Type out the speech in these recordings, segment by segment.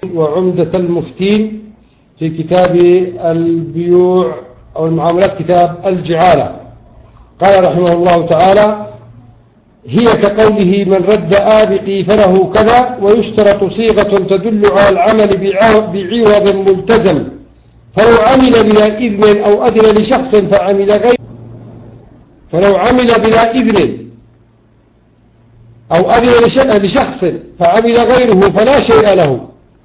وعمدة المفتين في كتاب البيوع أو المعاملات كتاب الجعالة. قال رحمه الله تعالى: هي كقوله من رد آبقي فله كذا، ويشترط صيغة تدل على العمل بعوض ملتزم، فلو عمل بلا إذن أو أذن لشخص فعمل غيره، فلو عمل بلا إذن أو أذن لشخص فعمل غيره فلا شيء له.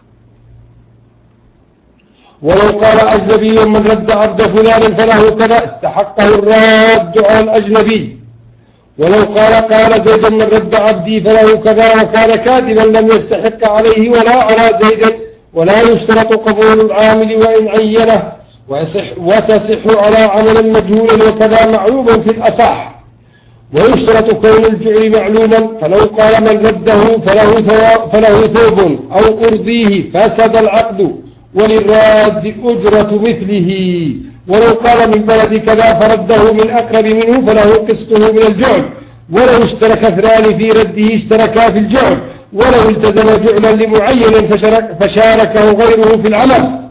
ولو قال أجنبي من رد عبد فلان فله كذا استحقه الراد على الأجنبي. ولو قال زيد من رد عبدي فله كذا وكان كاذبا لم يستحق عليه ولا على زيد، ولا يشترط قبول العامل وإن عينه، وتصح على عمل مجهول وكذا معلوم في الأصح. ويشترط كون الجعل معلوما، فلو قال من رده فله ثوب أو أرضيه فسد العقد، وللراد أجرة مثله. ولو قال من بلد كذا فرده من أقرب منه فله قسطه من الجعل. ولو اشترك اثنان في رده اشتركا في الجعل. ولو التزم جعلا لمعين فشاركه غيره في العمل.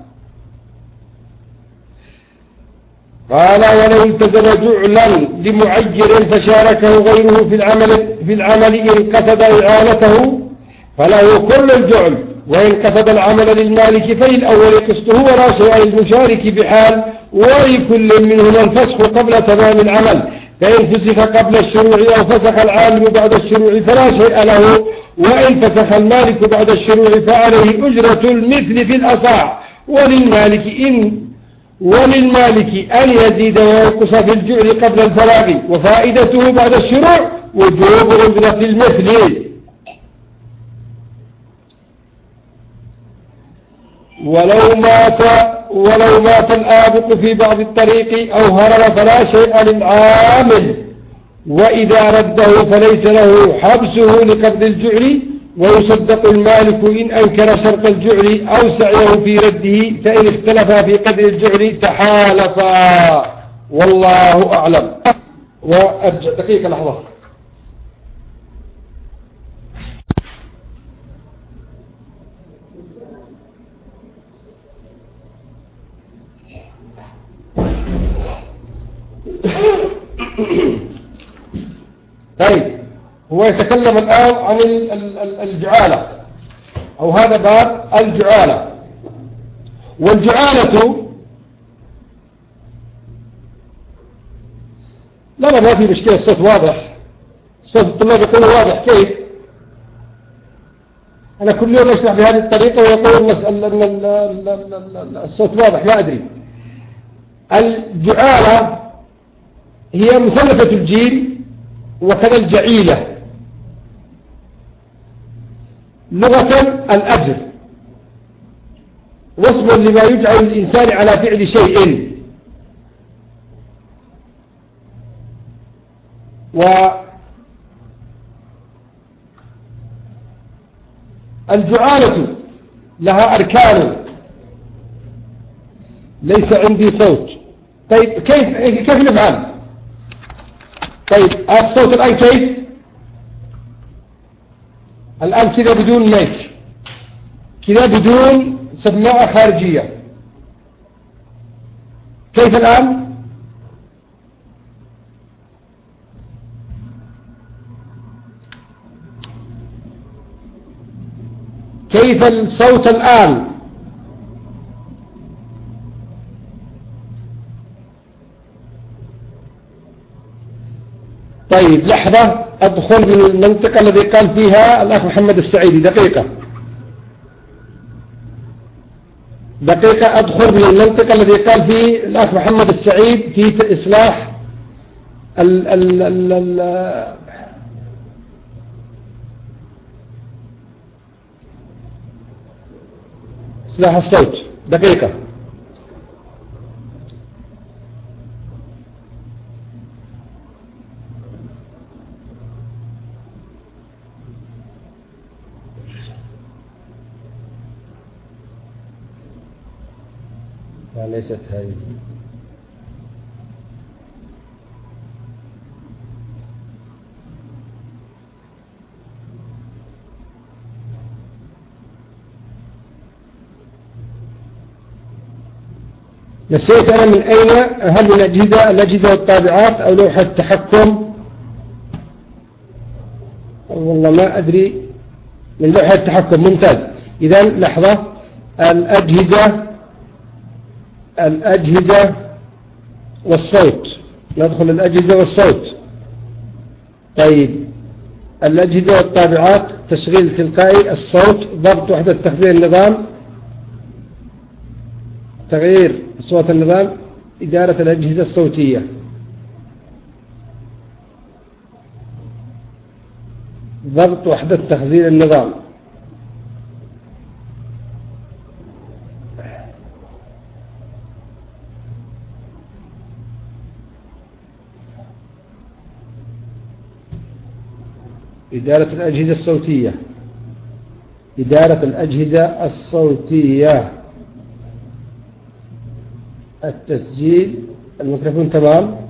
قال: ولو التزم جعلا لمعين فشاركه غيره في العمل إن قصد إعانته فله كل الجعل، وإن قصد العمل للمالك فللأول قسطه ولا شيء للمشارك بحال، ولكل منهما الفسخ قبل تمام العمل، فإن فسخ قبل الشروع أو فسخ العامل بعد الشروع فلا شيء له، وإن فسخ المالك بعد الشروع فعليه أجرة المثل في الأصح. وللمالك أن يزيد وينقص في الجعل قبل الفراغ، وفائدته بعد الشروع وجوب أجرة المثل. ولو مات الآبق في بعض الطريق أو هرب فلا شيء للعامل، وإذا رده فليس له حبسه لقبض الجعل، ويصدق المالك إن أنكر شرط الجعل أو سعيه في رده، فإن اختلفا في قدر الجعل تحالفا، والله أعلم. وأرجع دقيقة لحظة. طيب، هو يتكلم الآن عن الجعالة، أو هذا باب الجعالة. والجعالة لا ما في مشكلة، الصوت واضح، صوت الطلاب يقول واضح. كيف؟ أنا كل يوم أشرح بهذه الطريقة ويقول أن الصوت واضح، لا أدري. الجعالة هي مثلثة الجيم وكذا الجعيلة، لغة الأجر، واسم لما يجعل الإنسان على فعل شيء. والجعالة لها أركان. ليس عندي صوت. طيب كيف نفعل؟ طيب الصوت الآن كيف؟ الآن كذا بدون مايك، كذا بدون سماعة خارجية. كيف الآن؟ كيف الصوت الآن؟ طيب لحظة، أدخل من المنطقة الذي قال فيها الأخ محمد السعيدي. دقيقة أدخل من المنطقة الذي قال فيه الأخ محمد السعيد في إصلاح إصلاح الصوت. دقيقة. ليست هذه. نسيت أنا من أين، هل من الأجهزة والطابعات أو لوحة التحكم؟ والله ما أدري. من لوحة التحكم، ممتاز. إذا لحظة، الأجهزة والصوت، ندخل الأجهزة والصوت. طيب، الأجهزة والطابعات، تشغيل تلقائي، الصوت، ضبط وحدة تخزين النظام، تغيير أصوات النظام، إدارة الأجهزة الصوتية. ضبط وحدة تخزين النظام. إدارة الأجهزة الصوتية. إدارة الأجهزة الصوتية. التسجيل، الميكروفون تمام.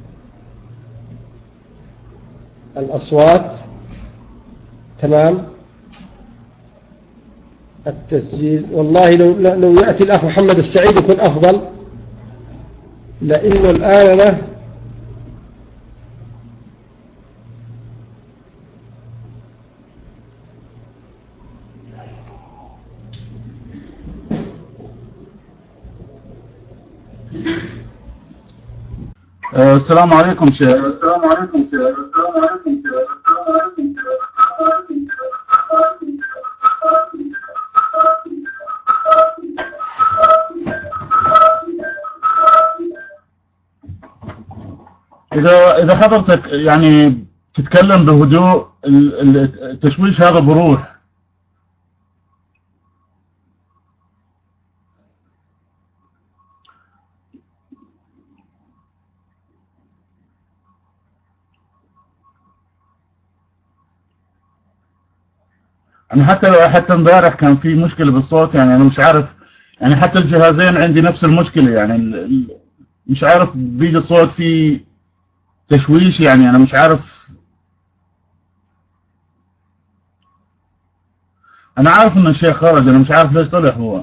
الأصوات تمام. التسجيل، والله لو يأتي الأخ محمد السعيد يكون أفضل، لأنه الآن له السلام عليكم شيخ. السلام عليكم شيخ. السلام عليكم شيخ. إذا حضرتك يعني تتكلم بهدوء، التشويش هذا بروح. أنا حتى امبارح كان في مشكلة بالصوت، يعني أنا مش عارف، يعني حتى الجهازين عندي نفس المشكلة، يعني مش عارف بيجي الصوت فيه تشويش، يعني أنا مش عارف. أنا عارف إن الشيخ خرج، أنا مش عارف ليش طلع هو.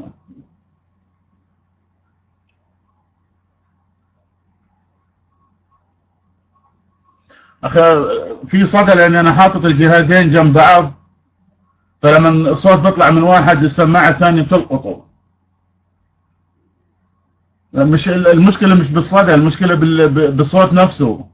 أخي في صدى، لأن أنا حاطط الجهازين جنب بعض، فلما الصوت بيطلع من واحد السماعة الثانية بتلقطه. مش المشكلة مش بالصدى، المشكلة بالصوت نفسه.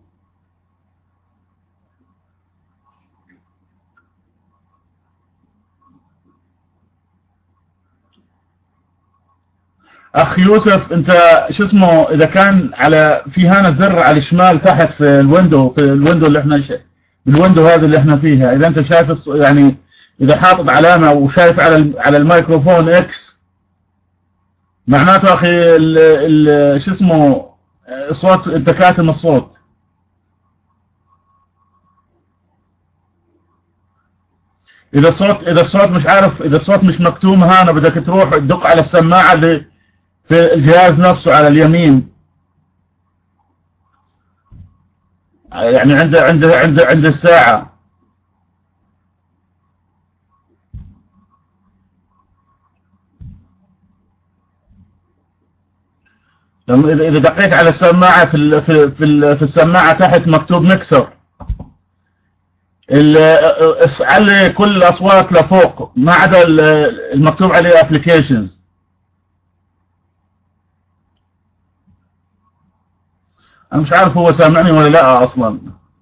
أخ يوسف، أنت شو اسمه، إذا كان في هنا زر على الشمال تحت في الويندو اللي احنا بالويندو هذا اللي احنا فيها، إذا أنت شايف يعني إذا حاطط علامة وشايف على الميكروفون إكس، معناته أخي شو اسمه الصوت، أنت كاتم الصوت. إذا الصوت مش عارف، إذا الصوت مش مكتوم هنا، بدك تروح تدق على السماعة اللي في الجهاز نفسه على اليمين، يعني عند الساعة. لما إذا دقيت على السماعة في السماعة تحت مكتوب ميكسر، علي كل الأصوات لفوق ما عدا المكتوب عليه ابلكيشنز. أنا مش عارف هو سامعني ولا لا أصلا.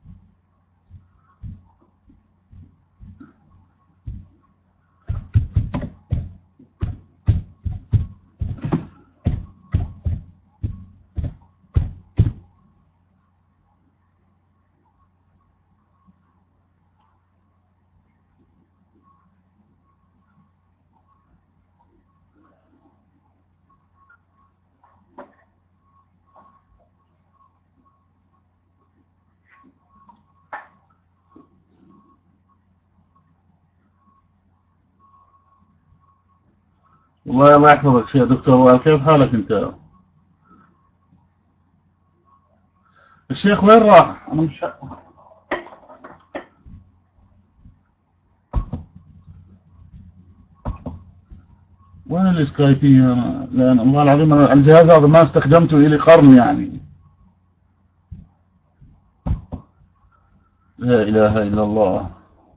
الله يحفظك يا دكتور، كيف حالك أنت؟ الشيخ وين راح؟ أنا مش وين السكايبي؟ لأن الله العظيم الجهاز هذا ما استخدمته إلي قرن يعني. لا إله إلا الله.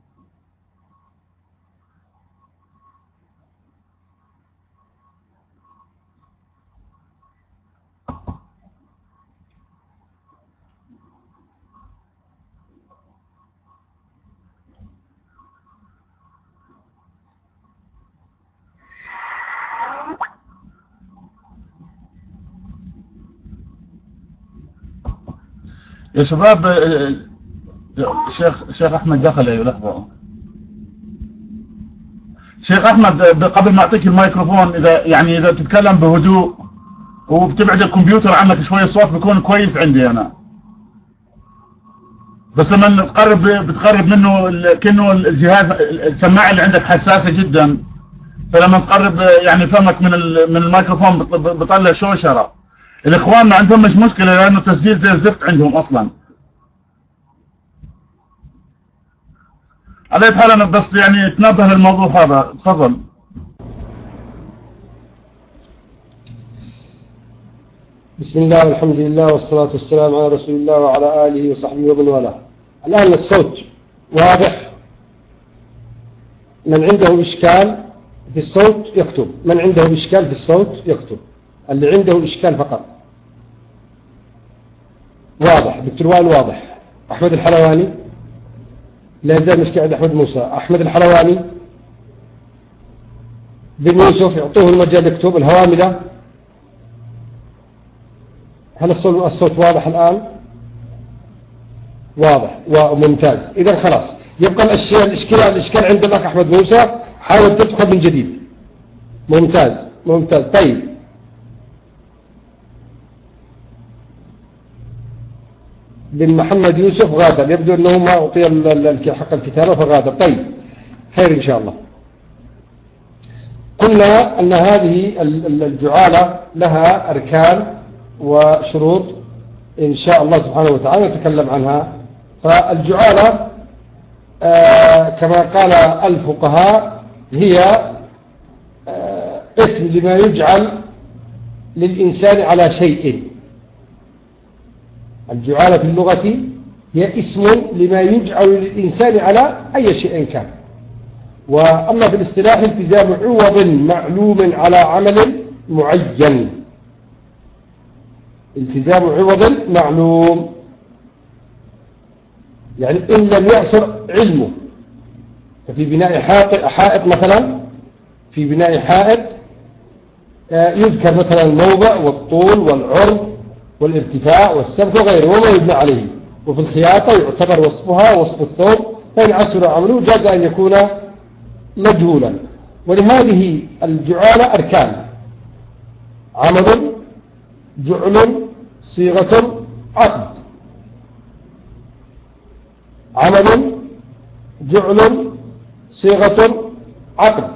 يا شباب، شيخ أحمد دخل. أيوة لحظة. شيخ أحمد، قبل ما أعطيك الميكروفون، إذا بتتكلم بهدوء وبتبعد الكمبيوتر عنك شوية الصوت بيكون كويس عندي أنا. بس لما بتقرب منه كأنه الجهاز السماعة اللي عندك حساسة جدا، فلما تقرب يعني فمك من الميكروفون بطلع شوشرة. الإخوان ما عندهم مش مشكلة لأنه تسجيل زي الزفت عندهم أصلا. على حال أنا بس يعني تنبه للموضوع هذا. تفضل. بسم الله والحمد لله والصلاة والسلام على رسول الله وعلى آله وصحبه ومن والاه. الآن الصوت واضح. من عنده إشكال في الصوت يكتب. من عنده إشكال في الصوت يكتب. اللي عنده إشكال فقط. واضح. دكتور وائل واضح. أحمد الحلواني لا يزال مشكلة عند أحمد موسى. أحمد الحلواني بن يوسف يعطوه المجال يكتب. الهواملة، هل الصوت واضح الآن؟ واضح وممتاز. إذا خلاص يبقى الإشكال عند الأخ أحمد موسى. حاول تدخل من جديد. ممتاز ممتاز. طيب بن محمد يوسف غادر، يبدو أنه ما أعطي حق الكتابة فغادر. طيب خير إن شاء الله. قلنا أن هذه الجعالة لها أركان وشروط إن شاء الله سبحانه وتعالى نتكلم عنها. فالجعالة كما قال الفقهاء هي اسم لما يجعل للإنسان على شيء. الجعالة في اللغة هي اسم لما يجعل للإنسان على أي شيء كان. وأما في الاصطلاح التزام عوض معلوم على عمل معين. التزام عوض معلوم يعني إن لم يعصر علمه. ففي بناء حائط مثلا، في بناء حائط يذكر مثلا الموضع والطول والعرض والارتفاع والسمك وغيره وما يبنى عليه. وفي الخياطة يعتبر وصفها وصف الثوب، فإن عسر عمله جاز أن يكون مجهولا. ولهذه الجعالة أركان: عمل، جعل، صيغة، عقد. عمل، جعل، صيغة، عقد.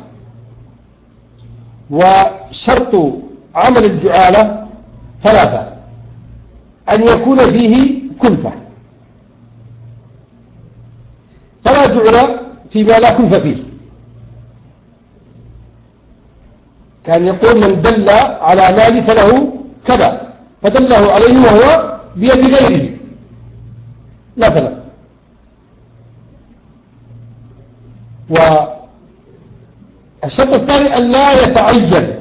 وشرط عمل الجعالة ثلاثة: أن يكون فيه كلفة، فلا جعل فيما لا كلفة فيه. كان يقول من دل على مال فله كذا، فدله عليه وهو بيد غيره مثلا. والشرط الثاني أن لا يتعين.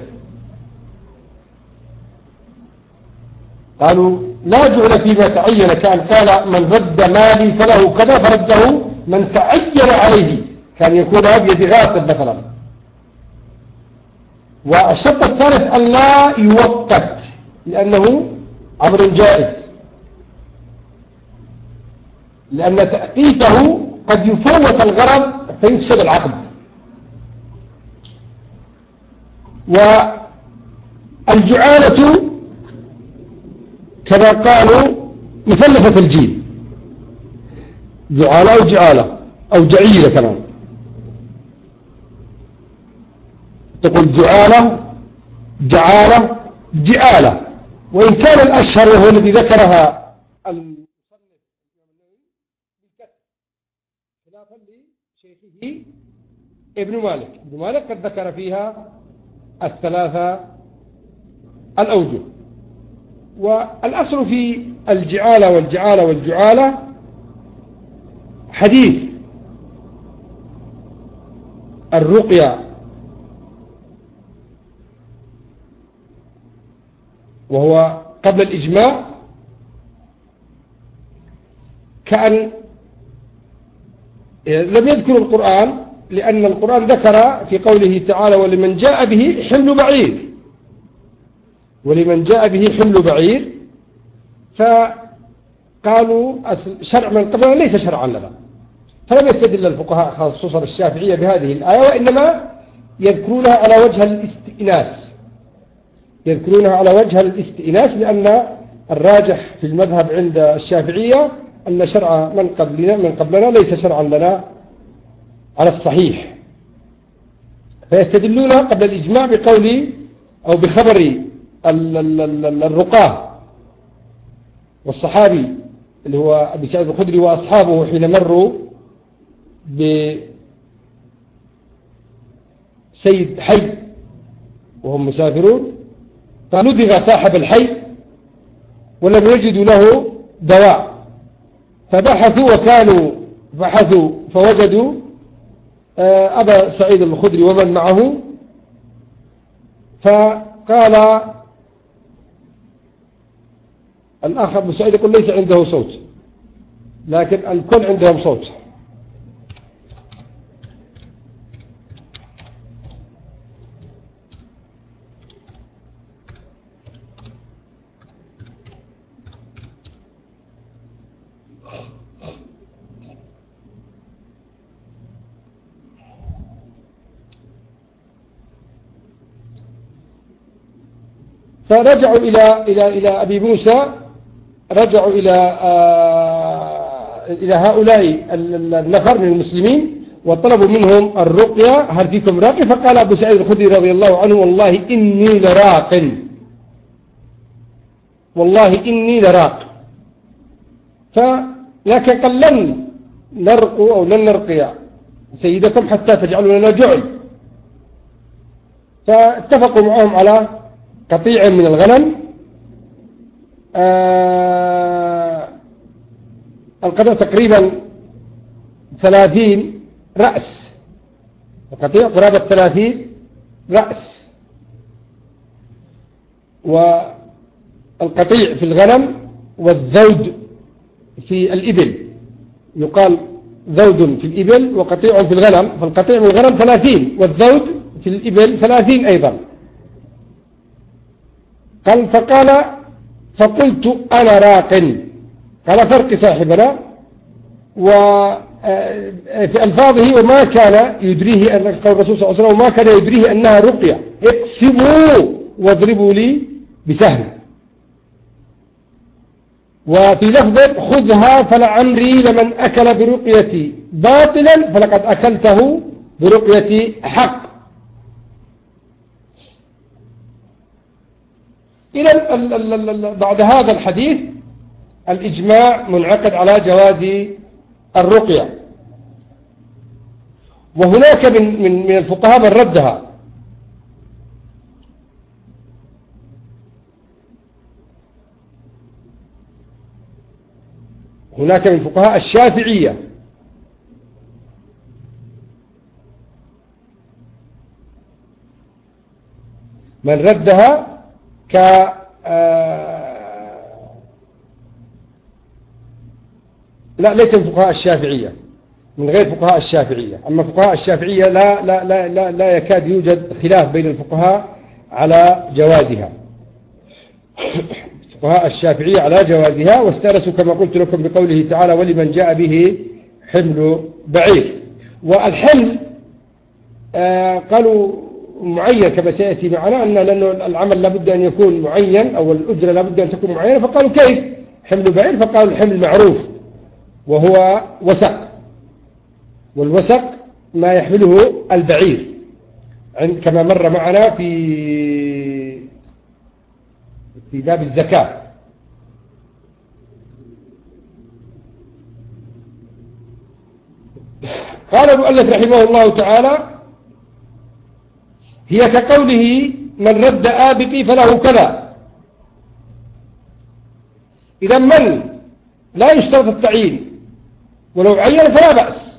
قالوا لا جعل فيما تعين. كان قال من رد مالي فله كذا فرده من تعين عليه، كان يكون بيد غاصب مثلا. والشرط الثالث أن لا يوقت، لأنه أمر جائز، لأن تأقيته قد يفوت الغرض فيفسد العقد. والجعالة كما قالوا مثلثة الجيل، جعالة أو جعالة أو جعيلة كمان. تقول جعالة، جعالة، جعالة. وإن كان الأشهر وهو الذي ذكرها المصنف خلافا لشيخه ابن مالك. ابن مالك قد ذكر فيها الثلاثة الأوجه. والأصل في الجعالة والجعالة والجعالة حديث الرقية، وهو قبل الإجماع، كأن لم يذكر القرآن، لأن القرآن ذكر في قوله تعالى ولمن جاء به حمل بعير، ولمن جاء به حمل بعير، فقالوا شرع من قبلنا ليس شرعا لنا، فلم يستدل الفقهاء خصوصا الشافعية بهذه الآية، وإنما يذكرونها على وجه الاستئناس، يذكرونها على وجه الاستئناس، لأن الراجح في المذهب عند الشافعية أن شرع من قبلنا ليس شرعا لنا على الصحيح، فيستدلون قبل الإجماع بقول أو بخبر الرقاه والصحابي اللي هو أبي سعيد الخدري وأصحابه حين مروا بسيد حي وهم مسافرون، فلدغ صاحب الحي ولم يجدوا له دواء، فبحثوا فوجدوا أبا سعيد الخدري ومن معه، فقال الأخ أبو سعيد يقول ليس عنده صوت، لكن الكل عندهم صوت. فرجعوا إلى أبي موسى، رجعوا إلى هؤلاء النفر من المسلمين وطلبوا منهم الرقية، هل فيكم راقي؟ فقال أبو سعيد الخدري رضي الله عنه والله إني لراق، والله إني لراق. لكن قال لن نرقوا أو لن نرقي سيدكم حتى تجعلوا لنا جعل. فاتفقوا معهم على قطيع من الغنم، القطيع تقريبا 30 رأس، القطيع قرابة 30 رأس، والقطيع في الغنم والذود في الإبل، يقال ذود في الإبل وقطيع في الغنم، فالقطيع من الغنم 30 والذود في الإبل 30 أيضا. قال فقلت أنا راق، قال فرق صاحبنا، وفي ألفاظه وما كان يدريه أن قول الرسول صلى الله عليه وسلم وما كان يدريه أنها رقية، اقسموا واضربوا لي بسهم. وفي لفظ خذها فلعمري لمن أكل برقيتي باطلا فلقد أكلته برقيتي حق. إذن بعد هذا الحديث الإجماع منعقد على جواز الرقية، وهناك من الفقهاء من ردها، هناك من فقهاء الشافعية من ردها لا ليس من فقهاء الشافعية، من غير فقهاء الشافعية. أما فقهاء الشافعية لا يكاد يوجد خلاف بين الفقهاء على جوازها، فقهاء الشافعية على جوازها، واستأنسوا كما قلت لكم بقوله تعالى ولمن جاء به حمل بعير. والحمل قالوا معين كما سيأتي معنا، أن لأنه العمل لابد أن يكون معين أو الأجرة لابد أن تكون معينة، فقالوا كيف حمل بعير؟ فقالوا الحمل معروف وهو وسق، والوسق ما يحمله البعير كما مر معنا في باب الزكاة. قال المؤلف رحمه الله تعالى هي كقوله من رد آبقي فله كذا. إذا من لا يشترط التعيين ولو عين فلا بأس.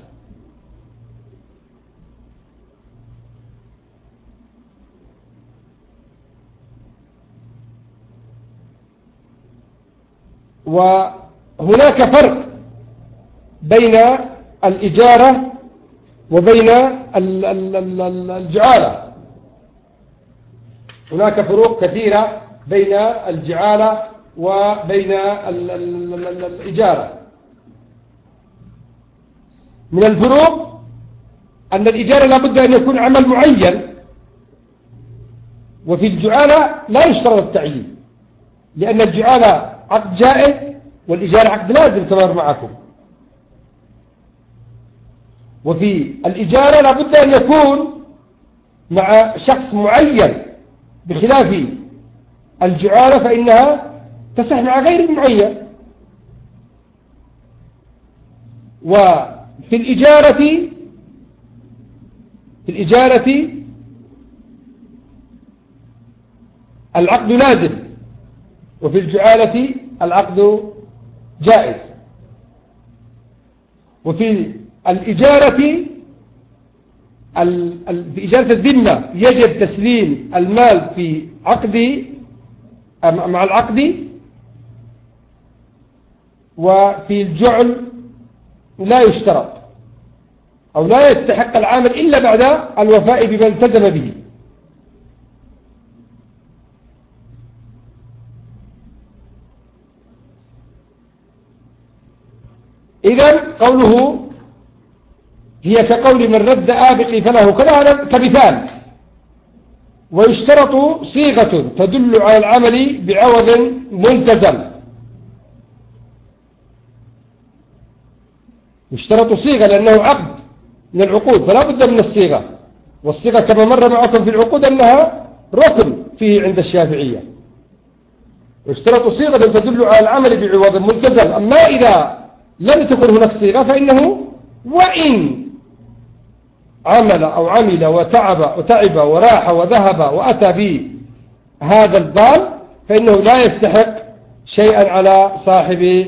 وهناك فرق بين الإجارة وبين الجعالة. هناك فروق كثيرة بين الجعالة وبين الإجارة. من الفروق أن الإجارة لابد أن يكون عمل معين، وفي الجعالة لا يشترط التعيين، لأن الجعالة عقد جائز والإجارة عقد لازم كما مر معكم. وفي الإجارة لابد أن يكون مع شخص معين، بخلاف الجعالة فإنها تصح مع غير معين. وفي الإجارة العقد لازم، وفي الجعالة العقد جائز. وفي الإجارة في إجارة الذمة يجب تسليم المال في عقد مع العقد، وفي الجعل لا يشترط أو لا يستحق العامل إلا بعد الوفاء بما التزم به. إذن قوله هي كقول من رد آبقي فله كذا، هذا كمثال. ويشترط صيغة تدل على العمل بعوض ملتزم. يشترط صيغة لأنه عقد من العقود فلا بد من الصيغة، والصيغة كما مر معكم في العقود أنها ركن فيه عند الشافعية. يشترط صيغة تدل على العمل بعوض ملتزم. أما إذا لم تكن هناك صيغة فإنه وإن عمل وتعب وراح وذهب وأتى بهذا الضال فإنه لا يستحق شيئا على صاحب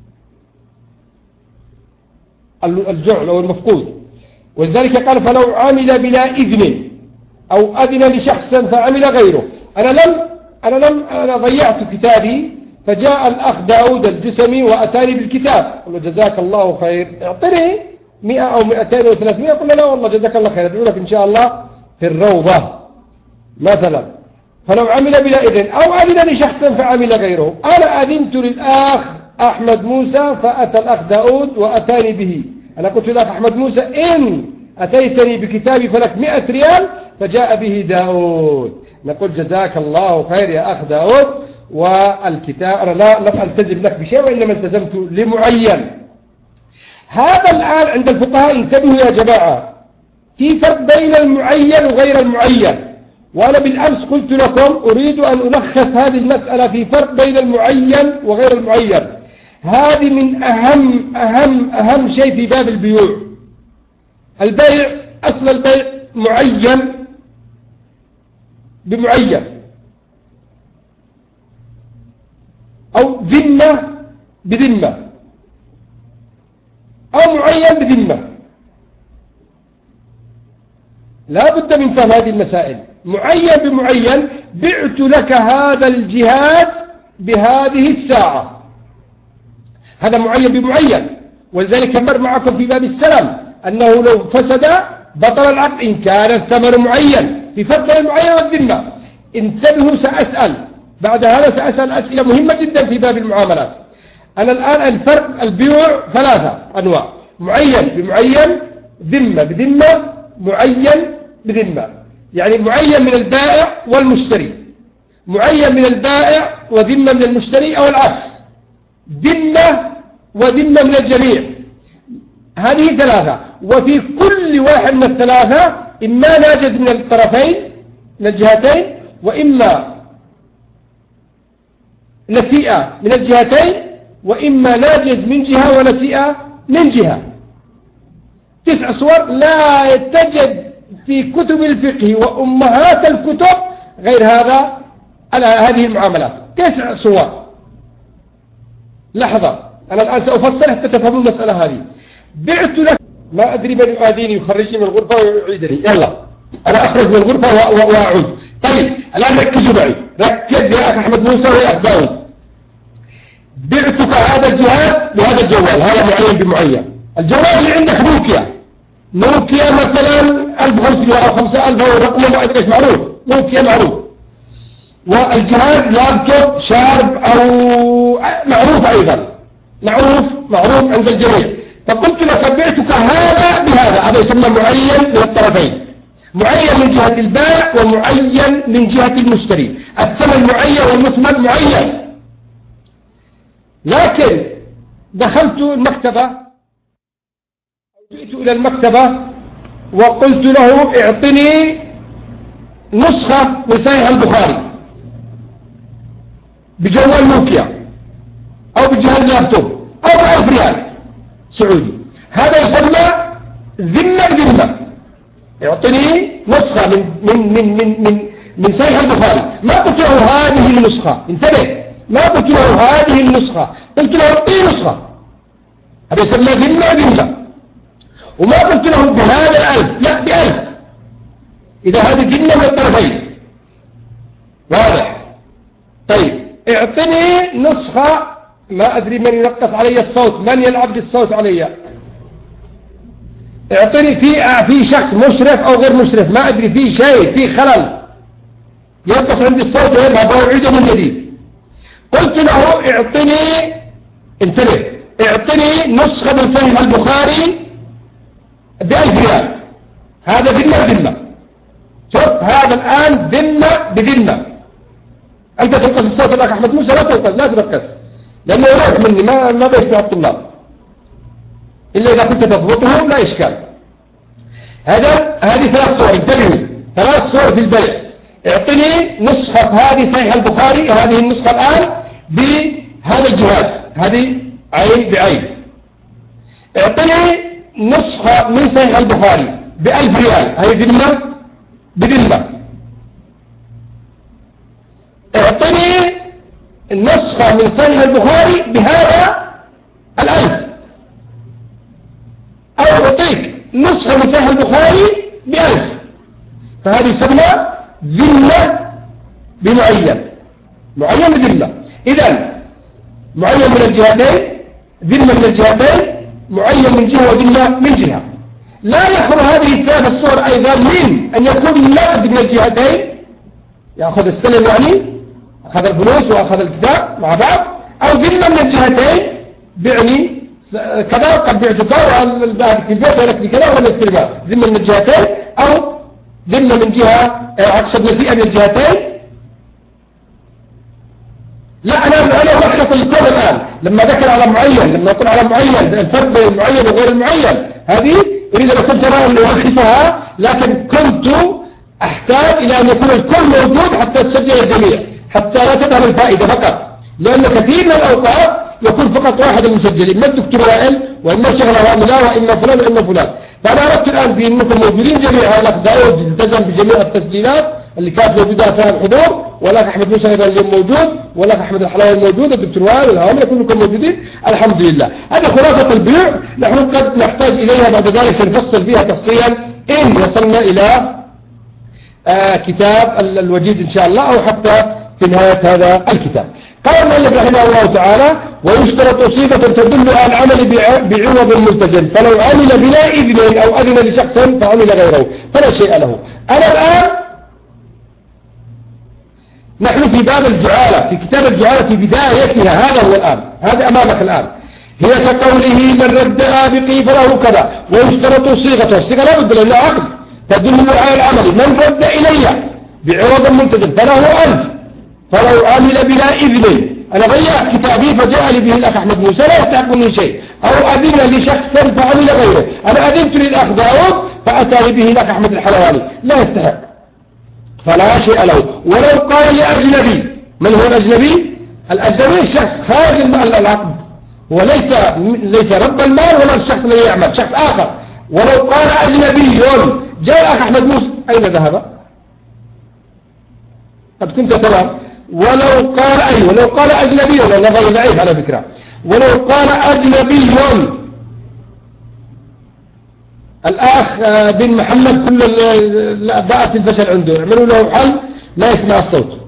الجعل أو المفقود. ولذلك قال فلو عمل بلا إذن أو أذن لشخص فعمل غيره. أنا ضيعت كتابي فجاء الأخ داود الجسمي وأتاني بالكتاب، قال له جزاك الله خير، اعطني 100 أو 200 أو 300. قلنا لا والله جزاك الله خير، أدعو لك إن شاء الله في الروضة مثلا. فلو عمل بلا إذن أو أذن لشخص فعمل غيره. أنا أذنت للأخ أحمد موسى فأتى الأخ داود وأتاني به. أنا قلت لك أحمد موسى إن أتيتني بكتابي فلك 100 ريال، فجاء به داود. نقول جزاك الله خير يا أخ داود، والكتاب أنا لم ألتزم لك بشيء وإنما التزمت لمعين. هذا الآن عند الفقهاء انتبهوا يا جماعة، في فرق بين المعين وغير المعين. وأنا بالأمس قلت لكم أريد أن ألخص هذه المسألة في فرق بين المعين وغير المعين. هذه من أهم شيء في باب البيوع. البيع أصل البيع معين بمعين، أو ذمة بذمة، أو معين بذمة. لا بد من فهم هذه المسائل. معين بمعين، بعت لك هذا الجهاز بهذه الساعة، هذا معين بمعين. ولذلك مر معكم في باب السلم أنه لو فسد بطل العقد إن كان الثمن معين. في فرق بين المعين والذمة. انتبهوا، سأسأل بعد هذا سأسأل أسئلة مهمة جدا في باب المعاملات. أنا الآن الفرق البيوع 3 أنواع: معين بمعين، ذمة بذمة، معين بذمة. يعني معين من البائع والمشتري، معين من البائع وذمة من المشتري، أو العكس، ذمة وذمة من الجميع. هذه 3. وفي كل واحد من ال3 إما ناجز من الطرفين من الجهتين، وإما نسيئة من الجهتين، وإما ناجز من جهة ونسيئة من جهة. 9 صور لا تجد في كتب الفقه وأمهات الكتب غير هذا على هذه المعاملات 9 صور. لحظة، أنا الآن سأفصل حتى تفهموا المسألة هذه. بعت لك، ما أدري من يؤذيني يخرجني من الغرفة ويعيدني. يلا أنا أخرج من الغرفة وأعود. طيب الآن ركزوا معي، ركز يا أخ أحمد موسى ويا أخ داود. بعتك هذا الجهاز بهذا الجوال، هذا معين بمعين. الجوال اللي عندك نوكيا مثلا 1500 أو 5000 أو رقمه ما أدري إيش، معروف، نوكيا معروف. والجهاز لابتوب شارب أو معروف أيضا، معروف عند الجميع. فقلت لك بعتك هذا بهذا، هذا يسمى معين من الطرفين، معين من جهة البائع ومعين من جهة المشتري. الثمن معين والمثمن معين. لكن دخلت المكتبة، جئت إلى المكتبة وقلت له اعطني نسخة من صحيح البخاري بجوال نوكيا أو بجهاز لابتوب أو ب1000 ريال سعودي. هذا يسمى ذمة. يعطيني نسخة من صحيح البخاري. ما قلت له هذه النسخة، انتبه، ما قلت له هذه النسخة، قلت له اعطيني نسخة. هذا يسمى ذمة. وما قلت له بهذا 1000، لا ب1000. إذا هذه ذمة من الطرفين، واضح؟ طيب اعطني نسخة. ما أدري من ينقص علي الصوت، من يلعب بالصوت علي. اعطني في شخص مشرف أو غير مشرف، ما أدري، في شيء، في خلل ينقص عندي الصوت ويذهب وأعيده من جديد. قلت له اعطني، انتبه، اعطني نسخة من صحيح البخاري ب1000 ريال. هذا ذمة. شوف هذا الآن ذمة. أنت تنقص الصوت الأخ أحمد موسى، لا تركز لأنه يروح مني، ما بيسمع الطلاب إلا إذا كنت تضبطه لا إشكال. هذه 3 صور، انتبهوا، 3 صور في البيع. اعطني نسخة هذه صحيح البخاري، هذه النسخة الآن بهذا الجهاز، هذه عين بعين. اعطني نسخة من صحيح البخاري ب1000 ريال، هذه بذمة. اعطني النسخة من صحيح البخاري بهذا 1000، أو أعطيك نسخة من صحيح البخاري ب1000. فهذه يسمى ذمة بمعين، معين بذمة. إذن معين من الجهتين، ذمة من الجهتين، معين من جهة وذمة من جهة. لا يخلو هذه ال3 الصور أيضا من أن يكون نقد من الجهتين، يأخذ السلم يعني أخذ الفلوس وأخذ الكتاب مع بعض، أو ذمة من الجهتين، بعني كذا قد بعتك والباقي في البيت ولك بكذا ولا استلمها، ذمة من الجهتين، أو ذمة من جهة، أقصد نسيئة من الجهتين. لا أنا ألخص الكل الآن لما ذكر على معين، لما يقول على معين الفرق بين المعين وغير المعين، هذه أريد أن كنت أرى أن ألخصها، لكن كنت أحتاج إلى أن يكون الكل موجود حتى تسجل الجميع، حتى لا تذهب الفائدة فقط، لأن كثير من الأوقات يكون فقط واحد المسجل، إما الدكتور وائل وإما الشيخ الهواملا وإما فلان وإما فلان. فأنا أردت الآن بأنكم موجودين جميعا، الأخ داود التزم بجميع التسجيلات اللي كانت موجودة أثناء الحضور، والأخ أحمد موسى أيضا اليوم موجود، والأخ أحمد الحلاوي موجود، الدكتور وائل والهواملا كلكم موجودين الحمد لله. هذه خلاصة البيوع، نحن قد نحتاج إليها بعد ذلك نفصل فيها تفصيلا إن وصلنا إلى كتاب الوجيز إن شاء الله، أو حتى في نهاية هذا الكتاب. قال المؤلف رحمه الله تعالى: ويشترط صيغة تدل على العمل بعوض ملتزم، فلو عمل بلا إذن أو أذن لشخص فعمل غيره فلا شيء له. أنا الآن نحن في باب الجعالة، في كتاب الجعالة في بدايتها، هذا هو الآن، هذا أمامك الآن. هي كقوله: من رد آبقي فله كذا. ويشترط صيغة، الصيغة لا بد لأنها عقد تدل على العمل. من رد إلي بعوض ملتزم فله 1000، فلو عمل بلا إذن، أنا ضيعت كتابي فجاء لي به الأخ أحمد موسى لا يستحق مني شيء، أو أذن لشخص فعمل غيره، أنا أذنت للأخ داود فأتى لي به الأخ أحمد الحلواني لا يستحق فلا شيء له. ولو قال لأجنبي، من هو الأجنبي؟ الأجنبي الشخص خارج العقد، وليس رب المال ولا الشخص الذي يعمل، شخص آخر. ولو قال أجنبي جاء الأخ أحمد موسى، أين ذهب؟ قد كنت ترى. ولو قال ولو قال أجنبي، والله ضعيف على فكرة، ولو قال أجنبي الأخ بن محمد كل بقت الفشل عنده، اعملوا له حل لا يسمع الصوت.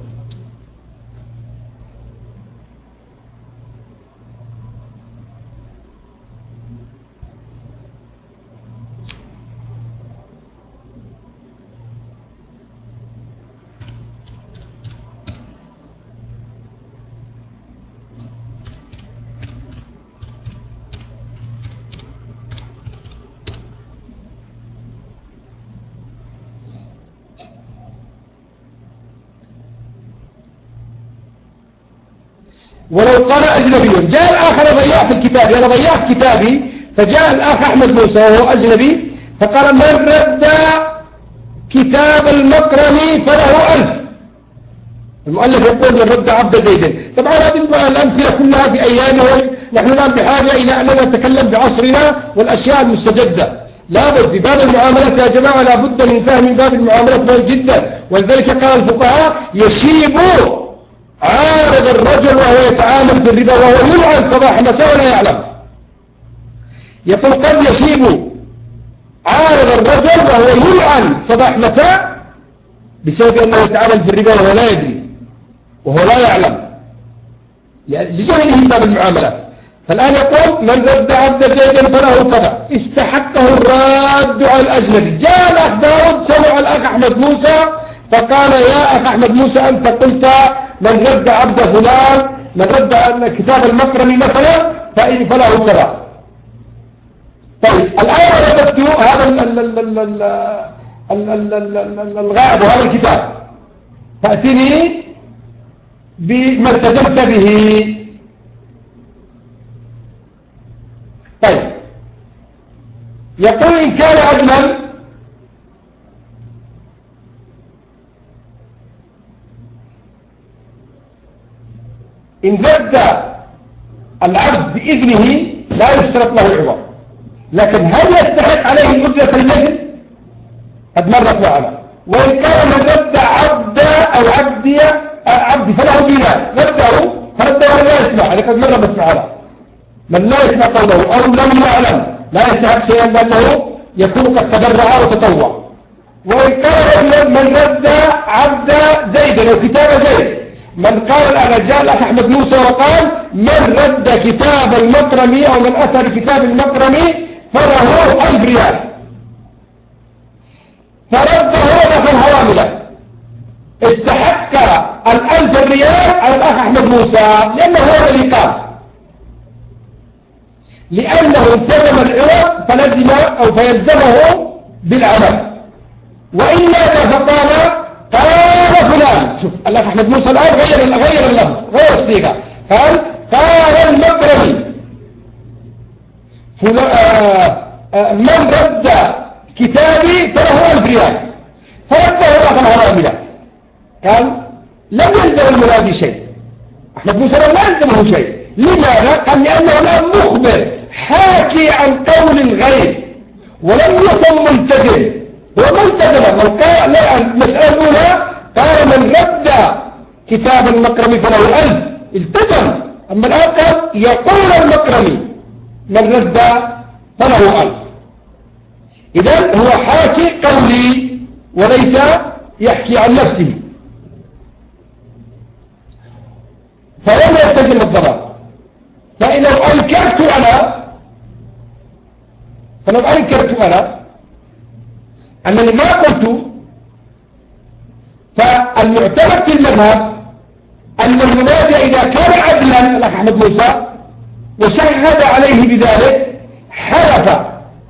ولو قال أجنبي، جاء الآخر ضيعت في الكتاب، أنا ضيعت كتابي، فجاء الأخ أحمد موسى وهو أجنبي فقال من رد كتاب المكرمي فله 1000. المؤلف يقول من رد عبد زيد. طبعا هذه الأمثلة كلها في أيامهم، نحن الآن بحاجة إلى أننا نتكلم بعصرنا والأشياء المستجدة. لابد في باب المعاملات يا جماعة لابد من فهم باب المعاملات مهم جدا، ولذلك قال الفقهاء يشيب عارض الرجل وهو يتعامل في الربا وهو يلعن صباح مساء ولا يعلم. يقول قد يشيب عارض الرجل وهو يلعن صباح مساء بسبب أنه يتعامل في الربا وهو لا يدري وهو لا يعلم لجهله باب المعاملات. فالآن يقول من رد عبد زيدا فله كذا، استحقه الراد على الأجنبي. جاء الأخ داود سمع الأخ أحمد موسى فقال يا أخ أحمد موسى أنت قلت من رد عبد فلان، من رد كتاب المكرمي مثلا فله كذا. طيب الآن رددت هذا الغائب وهذا الكتاب، فأتني بما التزمت به. طيب يقول إن كان عدلا إن رد العبد بإذنه لا يشترط له العوض، لكن هل يستحق عليه أجرة المثل؟ قد مرت معنا. وإن كان من رد عبد أو عبد فله دينار فرده لا يسمع، هذا قد مرت معنا. من لا يسمع قوله أو لم يعلم لا يستحق شيئا لأنه يكون قد تبرع وتطوع. وإن كان من رد عبد زيد أو كتاب زيد، من قال الآن جاء الأخ أحمد موسى وقال من رد كتاب المكرمي أو من أثر كتاب المكرمي فله 1000 ريال، فرده دخل هوامله، استحق 1000 ريال على الأخ أحمد موسى لأنه هو الذي قال، لأنه التزم العوض فلزم أو فيلزمه بالعمل. وإن مات فقال قال فلان، شوف الأخ أحمد موسى الآن غير اللفظ غير الصيغة، قال المكرمي من رد كتابي فله 1000 ريال، فرده دخل هوامله. قال لم يلزم المنادي شيء، أحمد موسى لا يلزمه شيء. لماذا؟ قال لأنه الآن مخبر حاكي عن قول الغير ولم يكن ملتزم، هو ملتزم. من قال المسألة الأولى قال من رد كتاب المكرمي فله 1000 التزم، أما الآن قال يقول المكرمي من رد فله 1000. إذن هو حاكي قولي وليس يحكي عن نفسه، فلم يلتزم الضرر. فلو أنكرت أنا أنني ما قلت، فالمعتمد في المذهب أن المنادي إذا كان عدلا الأخ أحمد موسى وشهد عليه بذلك حلف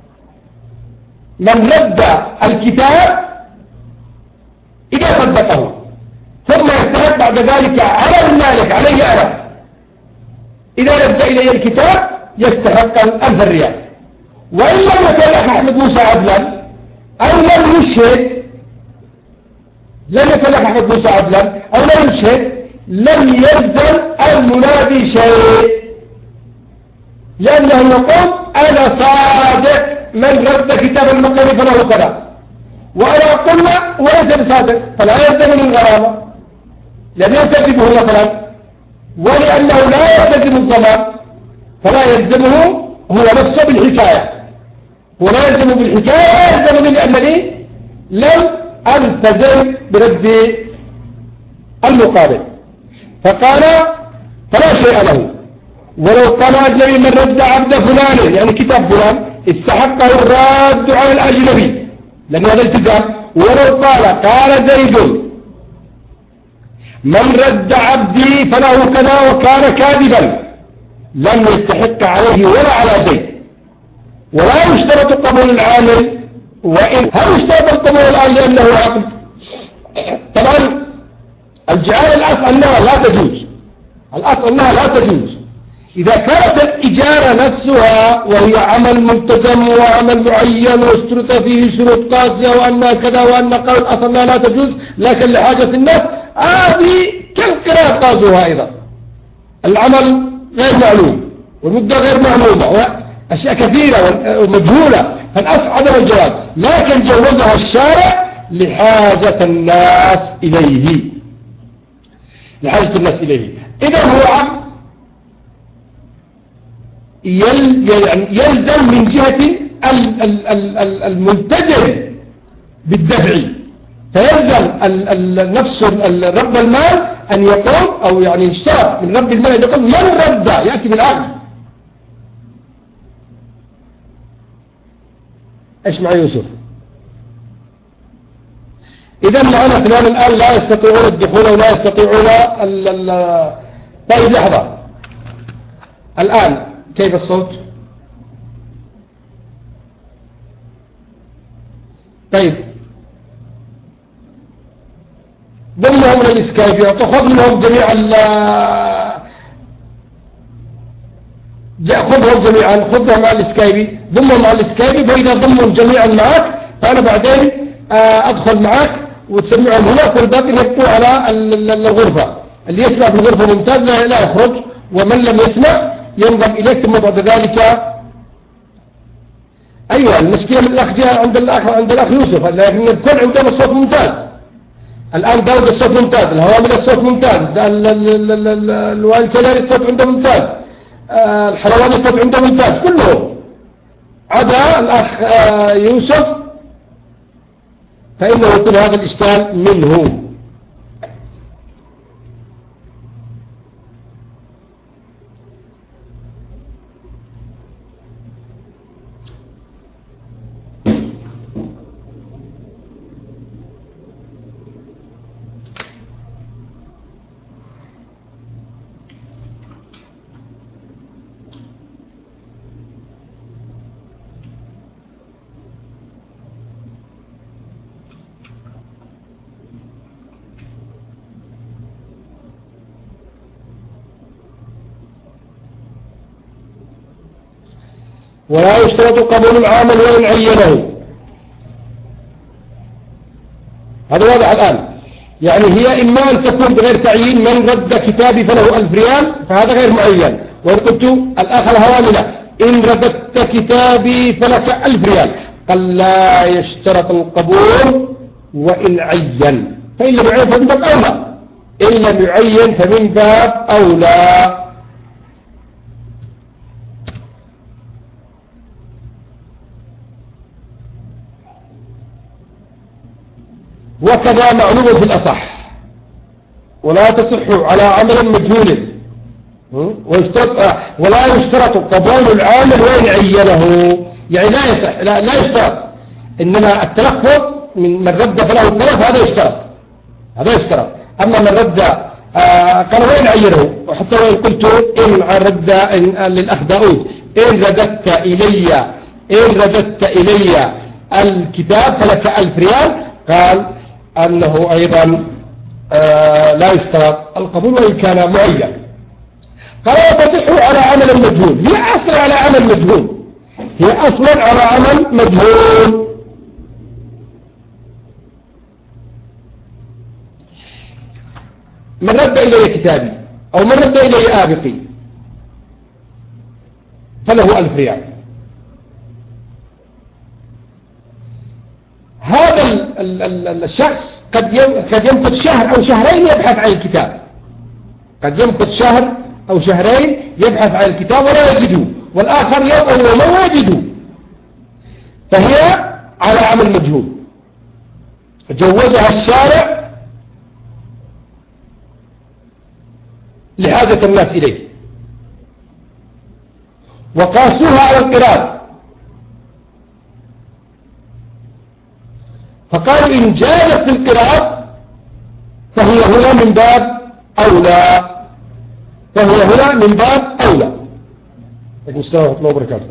من رد الكتاب إذا صدقه، ثم يستحق بعد ذلك على المالك عليه أنا إذا رد إلي الكتاب يستحق 1000 ريال. وإن لم يكن الأخ أحمد موسى عدلا أو لم يشهد، أو لم يشهد لم يلزم المنادي شيء، لأنه يقول أنا صادق من رد كتاب المكرمي فله كذا، وأنا قلنا وليس بصادق فلا يلزمني الغرامة. لم يلتزمه مثلا، ولأنه لا يلتزم الضمان فلا يلزمه هو نفسه بالحكاية، هو لا يلزم بالحكاية، لا يلزمني لأنني لم ألتزم برد المقابل. فقال فلا شيء له. ولو قال أجنبي من رد عبد فلان يعني كتاب فلان استحقه الراد على الأجنبي لأن هذا التزام. ولو قال زيد من رد عبدي فله كذا وكان كاذبا لم يستحق عليه ولا على زيد. ولا يشترط قبول العامل، وإن هل يشترط القبول الآن لأنه عقد؟ طبعا الجعال الأصل أنها لا تجوز، الأصل أنها لا تجوز. إذا كانت الإجارة نفسها وهي عمل ملتزم وعمل معين واشترط فيه شروط قاسية وأنها كذا وأن قول الأصل أنها لا تجوز لكن لحاجة الناس، هذه كالقراءة قاسوها أيضا. العمل غير معلوم والمدة غير معلومة وأشياء كثيرة ومجهولة، فالأصل عدم الجواز، لكن جوزها الشارع لحاجة الناس إليه، لحاجة الناس إليه. إذا هو عقد يلزم من جهة الملتزم بالدفع، فيلزم نفس رب المال أن يقوم أو يعني يشترط من رب المال أن يقوم من رد يأتي بالعقد. إيش مع يوسف؟ إذا معنا اثنان الآن لا يستطيعون الدخول ولا يستطيعون طيب لحظة، الآن كيف الصوت؟ طيب ضمهم للإسكايب خذ منهم جميع خذهم جميعا، خذهم على الإسكايبي، ضمهم على الإسكايبي، فإذا ضمهم جميعا معك فأنا بعدين أدخل معك وتسمعهم هناك والباقي يبقوا على الغرفة. اللي يسمع في الغرفة ممتاز لا يخرج، ومن لم يسمع ينضم إليك. ثم بعد ذلك أيوة المشكلة من الأخ جاء عند الأخ يوسف، لكن الكل عندهم الصوت ممتاز. الآن داود الصوت ممتاز، الهوامل الصوت ممتاز، الوالكلاري الصوت عنده ممتاز، الحلواني الصوت عنده ممتاز، كلهم عدا الأخ يوسف فإنه يكون هذا الإشكال منه. ولا يشترط قبول العامل وإن عينه. هذا واضح الآن. يعني هي إما أن تكون بغير تعيين، من رد كتابي فله 1000 ريال فهذا غير معين. وإن قلت الآخ الهواملة إن رددت كتابي فلك 1000 ريال، قال لا يشترط القبول وإن عين، فإن لم يعين فمن باب أولى، إن لم يعين فمن باب أولى. وكذا معلوم في الأصح ولا تصح على عمل مجهول، ولا يشترط قبول العامل وإن عينه، يعني لا يصح لا يشترط، إنما التلفظ من رد فله الطرف هذا يشترط. أما من رد قال وإن عينه، وحتى وإن قلت إن رد للأخ داود إن رددت إلي الكتاب فلك 1000 ريال، قال أنه أيضا لا يشترط القبول وإن كان معين. قال وتصح على عمل مجهول، هي أصلا على عمل مجهول، من رد إلي كتابي أو من رد إلي آبقي فله 1000 ريال. هذا الشخص قد يمكث شهر أو شهرين يبحث عن الكتاب، قد يمكث شهر أو شهرين يبحث عن الكتاب ولا يجده، والآخر يوم أو يومين ويجده، فهي على عمل مجهول جوزها الشارع لحاجة الناس إليه، وقاسوها على القراءة، فقالوا إن جازت في القراءة فهي هنا من باب أولى، فهي هنا من باب أولى. السلام ورحمة الله وبركاته.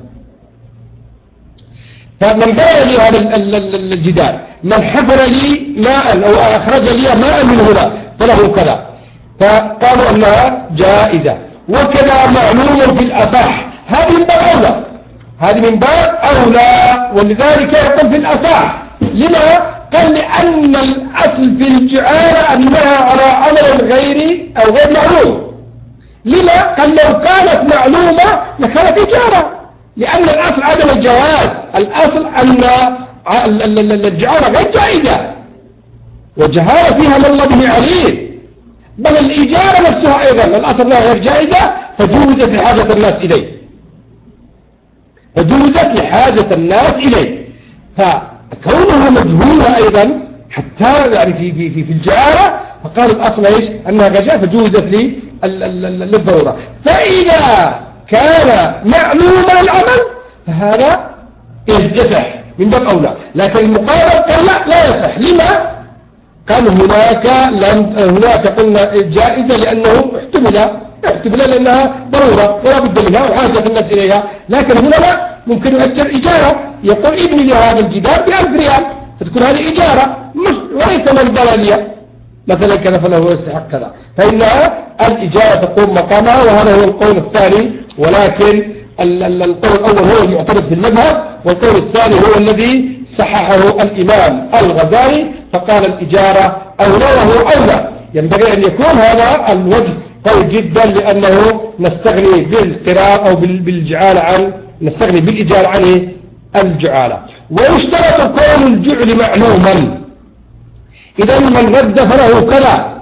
فمن بنى لي هذا الجدار، من حفر لي ماء أو أخرج لي ماء من هنا فله كذا، فقالوا أنها جائزة، وكذا معلوم في الأصح، هذه من باب أولى، هذه من باب أولى، ولذلك يقول في الأصح. لما؟ قال لأن الأصل في الجعالة أنها على عمل غير أو غير معلوم. لما؟ قال لو كانت معلومة لكانت إجارة، لأن الأصل عدم الجواز، الأصل أن الجعالة غير جائزة، والجهالة فيها من الله به عليم، بل الإجارة نفسها أيضا الأصل أنها غير جائزة، فجوزت لحاجة الناس إليه، فجوزت لحاجة الناس إليه، فكونها مجهولة أيضا حتى يعني في الجعالة، فقال الأصل إيش؟ أنها غير جائزة فجوزت للضرورة. فإذا كان معلوما العمل فهذا يصح من باب أولى، لكن المقابل قال لا يصح. لما؟ قال هناك قلنا جائزة لأنه احتمل لأنها ضرورة ولا بد منها وحاجة الناس إليها، لكن هنا لا، ممكن يؤجر إجارة، يقول ابني لهذا الجدار ب1000 ريال، فتكون هذه إجارة وليس من ضلالية مثلا كذا فله يستحق كذا، فإنها الإجارة تقوم مقامها، وهذا هو القول الثاني. ولكن القول الأول هو المعترض في المذهب، والقول الثاني هو الذي صححه الإمام الغزالي، فقال الإجارة أولى وهو أولى. ينبغي أن يكون هذا الوجه قوي جدا، لأنه نستغني بالقراءة أو بالجعالة عن نستغني بالإجارة عن الجعالة. ويشترط كون الجعل معلوما، إذا من رد فله كذا،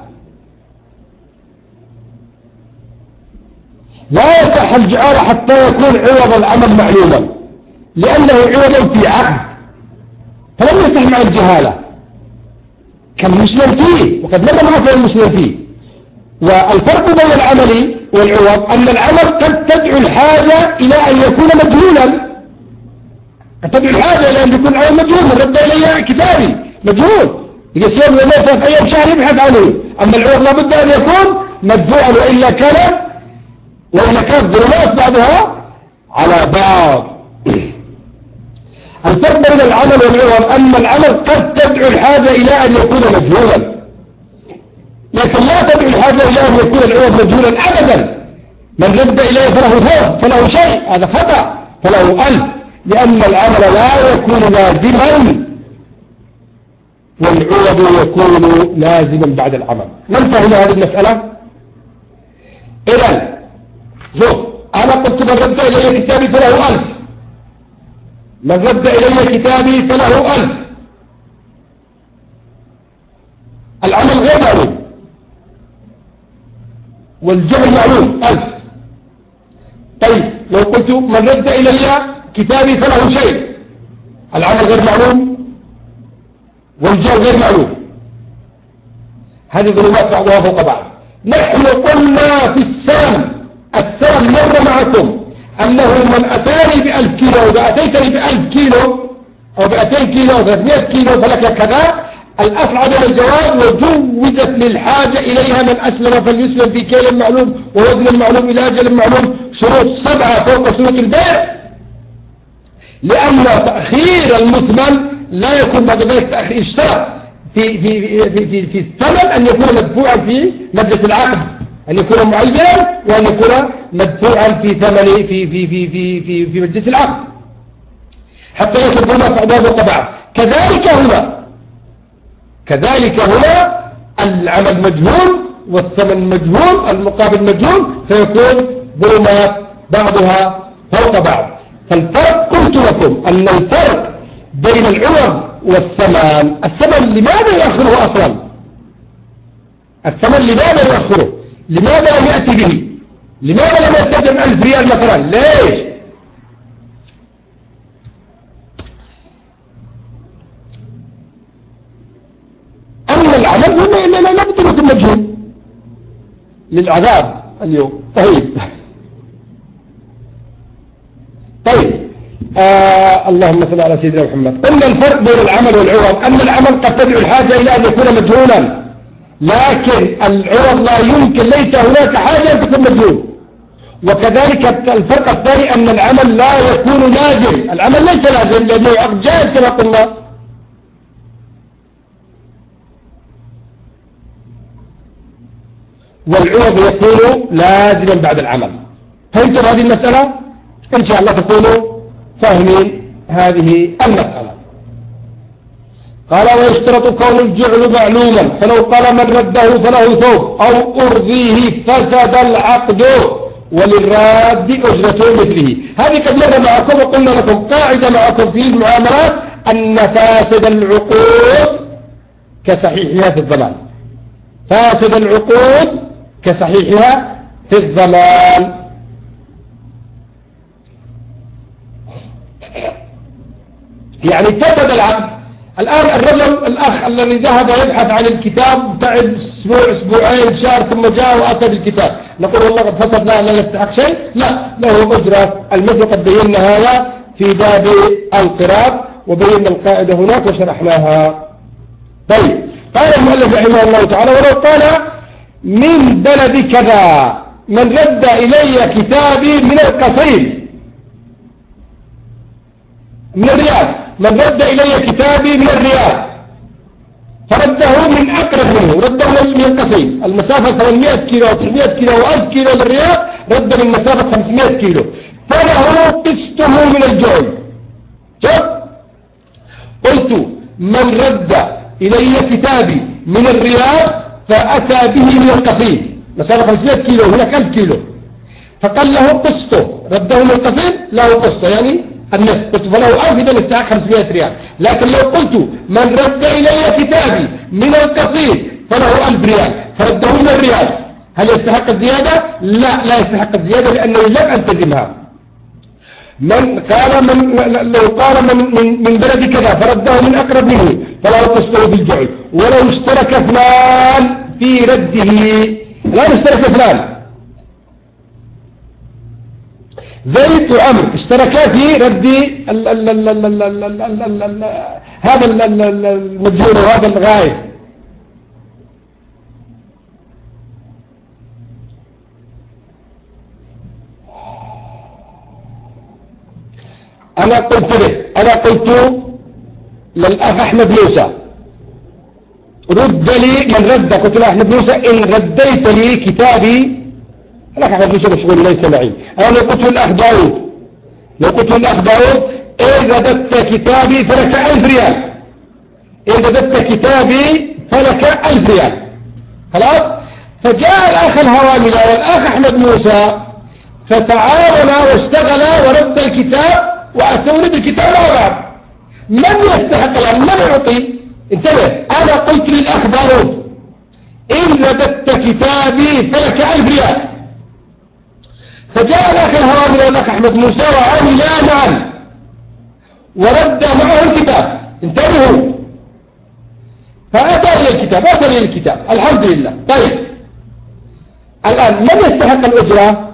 لا يصح الجعالة حتى يكون عوض العمل معلوما، لأنه عوض في عقد فلم يصح مع الجهالة كالمسلم فيه، وقد مر معك المسلم فيه. والفرق بين العمل والعوض أن العمل قد تدعو الحاجة إلى أن يكون مجهولا، قد تدعو الحاجة إلى أن يكون العمل مجهول، من رد إلي كتابي مجهول، يصير من 3 أيام شهر يبحث عنه. أما العوض لابد أن يكون مدفوعا، وإلا كانت ظلمات بعضها على بعض. الفرق بين العمل والعوض أن العمل قد تدعو الحاجة إلى أن يكون مجهولا، لكن لا تدعو الحاجة إلى أن يكون العوض مجهولا أبدا. من رد إليه فله شيء، هذا خطأ، فله 1000، لأن العمل لا يكون لازما والعوض يكون لازما بعد العمل. من فهم هذه المسألة؟ إذن شوف، أنا قلت من رد إلي كتابي فله 1000، من رد إلي كتابي فله 1000، العمل غير معلوم والجعل معلوم 1000. طيب لو قلت من رد إلي كتابي فله شيء، العمل غير معلوم والجعل غير معلوم، هذه ظلمات بعضها فوق بعض. نحن قلنا في السلم مر معكم أنه من أتاني ب1000 كيلو وإذا أتيتني ب1000 كيلو أو ب200 كيلو أو 300 كيلو فلك كذا، الأصل عدم الجواز، وجوزت للحاجة إليها من أسلم فليسلم في كيل معلوم ووزن معلوم إلى أجل معلوم، شروط 7 فوق شروط البيع، لأن تأخير المثمن لا يكون بعد ذلك تأخير اشترط في الثمن أن يكون مدفوعا في مجلس العقد، أن يكون معينا، وأن يكون مدفوعا في ثمنه في مجلس العقد حتى لا تكون بعضها فوق بعض. كذلك هنا العمل مجهول والثمن مجهول، المقابل مجهول، فيكون ظلمات بعضها فوق بعض. فالفرق قلت لكم أن الفرق بين العوض والثمن. الثمن لماذا يؤخره أصلا؟ الثمن لماذا يؤخره؟ لماذا لم يأتي به؟ لماذا لم يلتزم 1000 ريال مثلا؟ ليش؟ أما العمل لا بد أن يكون مجهول للعذاب اليوم. طيب اللهم صل على سيدنا محمد. قلنا الفرق بين العمل والعوض أن العمل قد تدعو الحاجة إلى أن يكون مجهولا، لكن العوض لا يمكن، ليس هناك حاجة أن تكون مجهول. وكذلك الفرق الثاني أن العمل لا يكون لازم، العمل ليس لازم لأنه عقد جائز كما قلنا. والعوض يكون لازما بعد العمل. فهمتم هذه المسألة؟ إن شاء الله تكونوا فاهمين هذه المسألة. قال ويشترط كون الجعل معلوما، فلو قال من رده فله ثوب أو أرضيه فسد العقد وللراد أجرة مثله. هذه قد مر معكم وقلنا لكم قاعدة معكم في المعاملات أن فاسد العقود كصحيحها في الضمان. فاسد العقود كصحيحها في الضمان. يعني فسد العقد. الآن الرجل الأخ الذي ذهب يبحث عن الكتاب تعب أسبوع أسبوعين شهر ثم جاء وأتى بالكتاب، نقول والله قد فسد لا يستحق شيء؟ لا، له أجرة المثل. قد بينا هذا في باب القراض وبينا القاعدة هناك وشرحناها. طيب قال المؤلف رحمه الله تعالى ولو قال من بلد كذا من رد إلي كتابي من القصيم من الرياض، من رد إلي كتابي من الرياض فرده من أقرب منه، رده من القصيم، المسافة 800 كيلو 900 كيلو و1000 كيلو للرياض، رد من مسافة 500 كيلو، فله قسطه من الجعل. شوف قلت من رد إلي كتابي من الرياض فأتى به من القصيم، مسافة 500 كيلو هناك 1000 كيلو، فقال له قسطه، رده من القصيم له قسطه يعني النصف. قلت فله 1000 إذا يستحق 500 ريال. لكن لو قلت من رد إلي كتابي من القصيم فله 1000 ريال فرده من الريال، هل يستحق الزيادة؟ لا يستحق الزيادة لأنه لم ألتزمها. من قال لو قال من بلد كذا فرده من أقرب منه فلا قسطه بالجعل. ولو اشترك فلان في رده، لا اشترك فلان زيد وعمر اشتركا في رد هذا المجهول وهذا الغايب. أنا قلت للأخ أحمد موسى رد لي من رد، قلت له أحمد موسى إن رديت لي كتابي، الأخ أحمد موسى مشغول ليس معي، أنا لو قلت للأخ داود إن رددت كتابي فلك 1000 ريال، إن رددت كتابي فلك 1000 ريال. خلاص؟ فجاء الأخ الهواملة والأخ أحمد موسى فتعاونا واشتغلا ورد الكتاب وأتوني بالكتاب مع بعض. من يستحق الآن؟ من يعطي؟ انتبه، أنا قلت للأخ داود إن رددت كتابي فلك 1000 ريال، فجاء الأخ الهوامل والأخ أحمد موسى وعملا معا ورد معه الكتاب. انتبهوا، فأتى إلى الكتاب، وصل إلى الكتاب الحمد لله. طيب الآن من يستحق الأجرة؟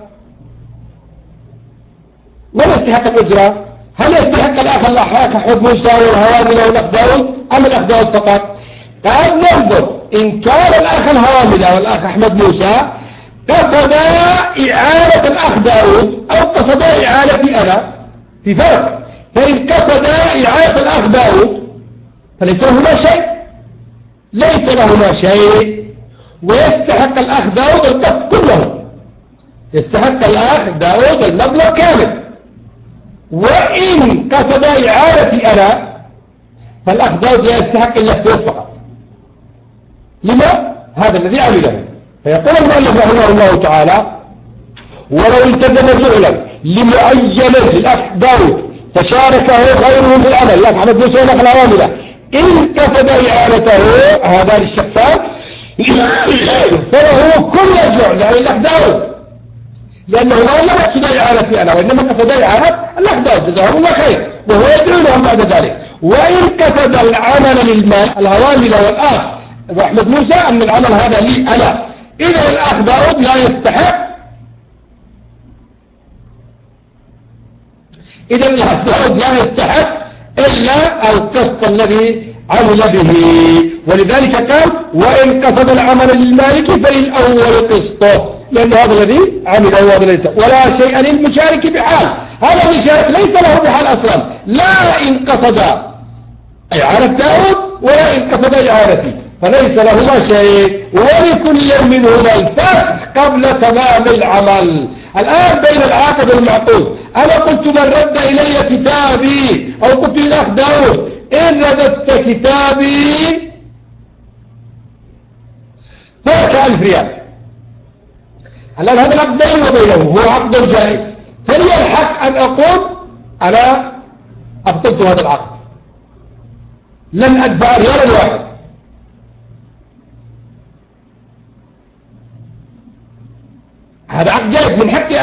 من يستحق الأجرة؟ هل يستحق الأخ أحمد موسى والهوامل والأخ داود أم الأخ داود فقط؟ قال ننظر إن كان الأخ الهوامل والأخ أحمد موسى قصد إعالة الأخ داود أو قصد إعالتي أنا، في فرق. فإن قصد إعالة الأخ داود فليس لهما شيء، ليس لهما شيء، ويستحق الأخ داود القسط كله، يستحق الأخ داود المبلغ كامل. وإن قصد إعالتي أنا فالأخ داود لا يستحق إلا الثلث فقط. لما؟ هذا الذي عمله. فيقول المؤلف رحمه الله تعالى ولو التزم جعلا لمعين للأخ داود فشاركه غيره في العمل، الأخ أحمد موسى والأخ العواملة إن قصد إعانته هذان الشخصان فله كل الجعل يعني الأخ داود، لأنه لم يقصد إعانتي أنا وإنما قصد إعانة الأخ داود جزاه الله خير، وهو يدعو لهم بعد ذلك. وإن قصد العمل للمال الهوامل والآخ وأحمد موسى أن العمل هذا لي أنا، إذا الأخ داود لا يستحق، إذا الأخ داود لا يستحق إلا القسط الذي عمل به، ولذلك قال وإن قصد العمل للمالك فللأول قسطه، لأن هذا الذي عمل هو هذا ولا شيء للمشارك بحال، هذا المشارك ليس له بحال أصلا، لا إن قصد إعانة داود ولا إن قصد إعانتي، فليس لهما شيء، ولكل منهما الفسخ قبل تمام العمل. الآن بين العاقد والمعقود، أنا قلت من رد إلي كتابي أو قلت للأخ داود إن رددت كتابي فلك 1000 ريال. الآن هذا العقد بيني وبينه هو عقد جائز، فلي الحق أن أقول أنا أبطلت هذا العقد، لن أدفع ريالا واحد. هذا عقد جائز، من حقي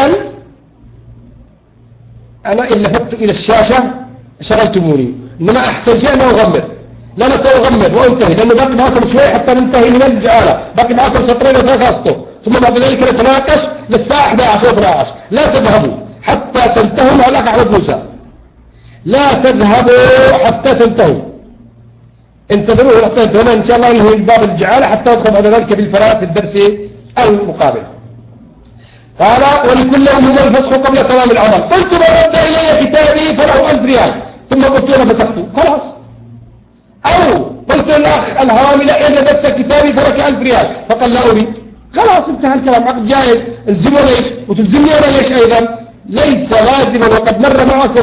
أنا إن لفت إلى الشاشة شغلتموني، إنما أحسن شيء أن أغمض، لا أنا سأغمض وأنتهي، لأنه باقي معكم شوي حتى ننتهي من الجعالة، باقي معكم سطرين وثلاثة أسطر، ثم بعد ذلك نتناقش للساعة 11 و 12. لا تذهبوا حتى تنتهوا مع الأخ أحمد موسى، لا تذهبوا حتى تنتهوا، انتظروا حتى تنتهوا إن شاء الله ننهي باب الجعالة حتى ندخل بعد ذلك بالفراغ في الدرس المقابل. قال ولكل منهم الفسخ قبل تمام العمل. قلت من رد إلي كتابي فله 1000 ريال، ثم قلت له فسخته خلاص. أو قلت للأخ الهوامل إن رددت كتابي فلك 1000 ريال، فقال لا أريد، خلاص انتهى الكلام، عقد جائز. الزموا ليش وتلزمني أنا ليش أيضا؟ ليس لازما، وقد مر معكم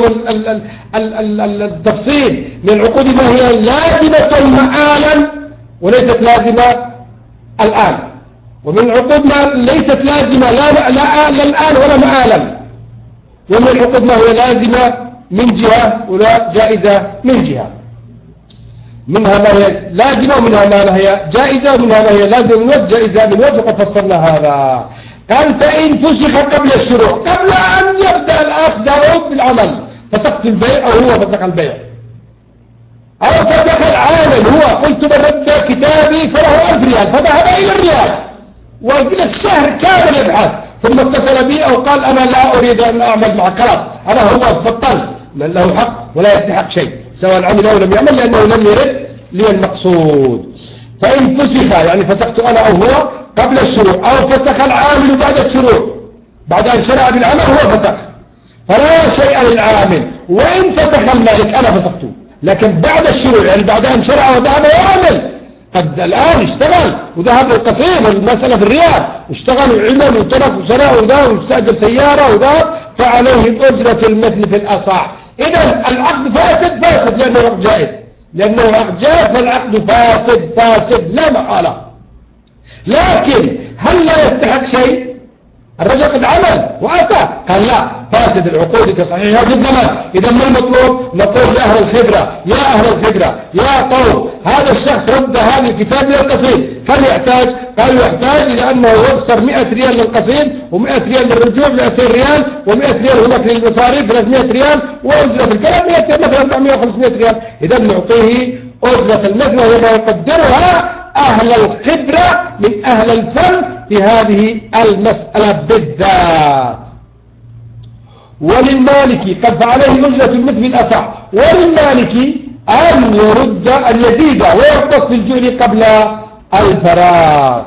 التفصيل من العقود ما هي لازمة مآلا وليست لازمة الآن، ومن العقود ما ليست لازمة لا الآن ولا مآلا، ومن العقود ما هي لازمة من جهة ولا جائزة من جهة، منها ما هي لازمة ومنها ما هي جائزة ومنها ما هي لازمة من وجه جائزة من وجه، وقد فصلنا هذا. قال فإن فسخ قبل الشروع، قبل أن يبدأ الأخ داود بالعمل، فسخت البيع أو هو فسخ البيع، أو فسخ العامل هو، قلت من رد كتابي فله 1000 ريال فذهب إلى الريال وجلس شهر كامل يبحث، ثم اتصل بي أو قال أنا لا أريد أن أعمل معك، خلاص أنا هو فطلت، من له حق ولا يستحق شيء سواء عمل أو لم يعمل، لأنه لم يرد لي المقصود. فإن فسخ يعني فسخت أنا أو هو قبل الشروع، أو فسخ العامل بعد الشروع، بعد أن شرع بالعمل هو فسخ، فلا شيء للعامل. وإن فسخ المالك أنا فسخته، لكن بعد الشروع يعني بعد أن شرع وذهب يعمل، قد الآن اشتغل وذهب القصير المسألة في الرياض، اشتغل وعمل وترك وسرع وذهب واستأجر سيارة وذهب، فعليه أجرة المثل في الأصح. إذا العقد فاسد لأنه عقد جائز، لأنه عقد جائز فالعقد فاسد لا محالة. لكن هل لا يستحق شيء؟ الرجل قد عمل وأتى، قال لا، فاسد العقود كصحيحها بالضمان. إذا ما المطلوب؟ نقول لأهل الخبرة، يا أهل الخبرة يا قوم، هذا الشخص رد هذا الكتاب للقصيد، كم يحتاج؟ قالوا يحتاج إلى أنه يخسر 100 ريال للقصيد و100 ريال للرجوع، 200 ريال و100 ريال هناك للمصاريف 300 ريال، وأجرة الكلام 100 مثلا 400 و500 ريال. إذا نعطيه أجرة المثل وهي ما يقدرها أهل الخبرة من أهل الفن في هذه المسألة بالذات. وللمالك قد فعليه أجرة المثل الأصح، وللمالك أن يرد أن يزيد ويقتص بالجعل قبل الفراغ.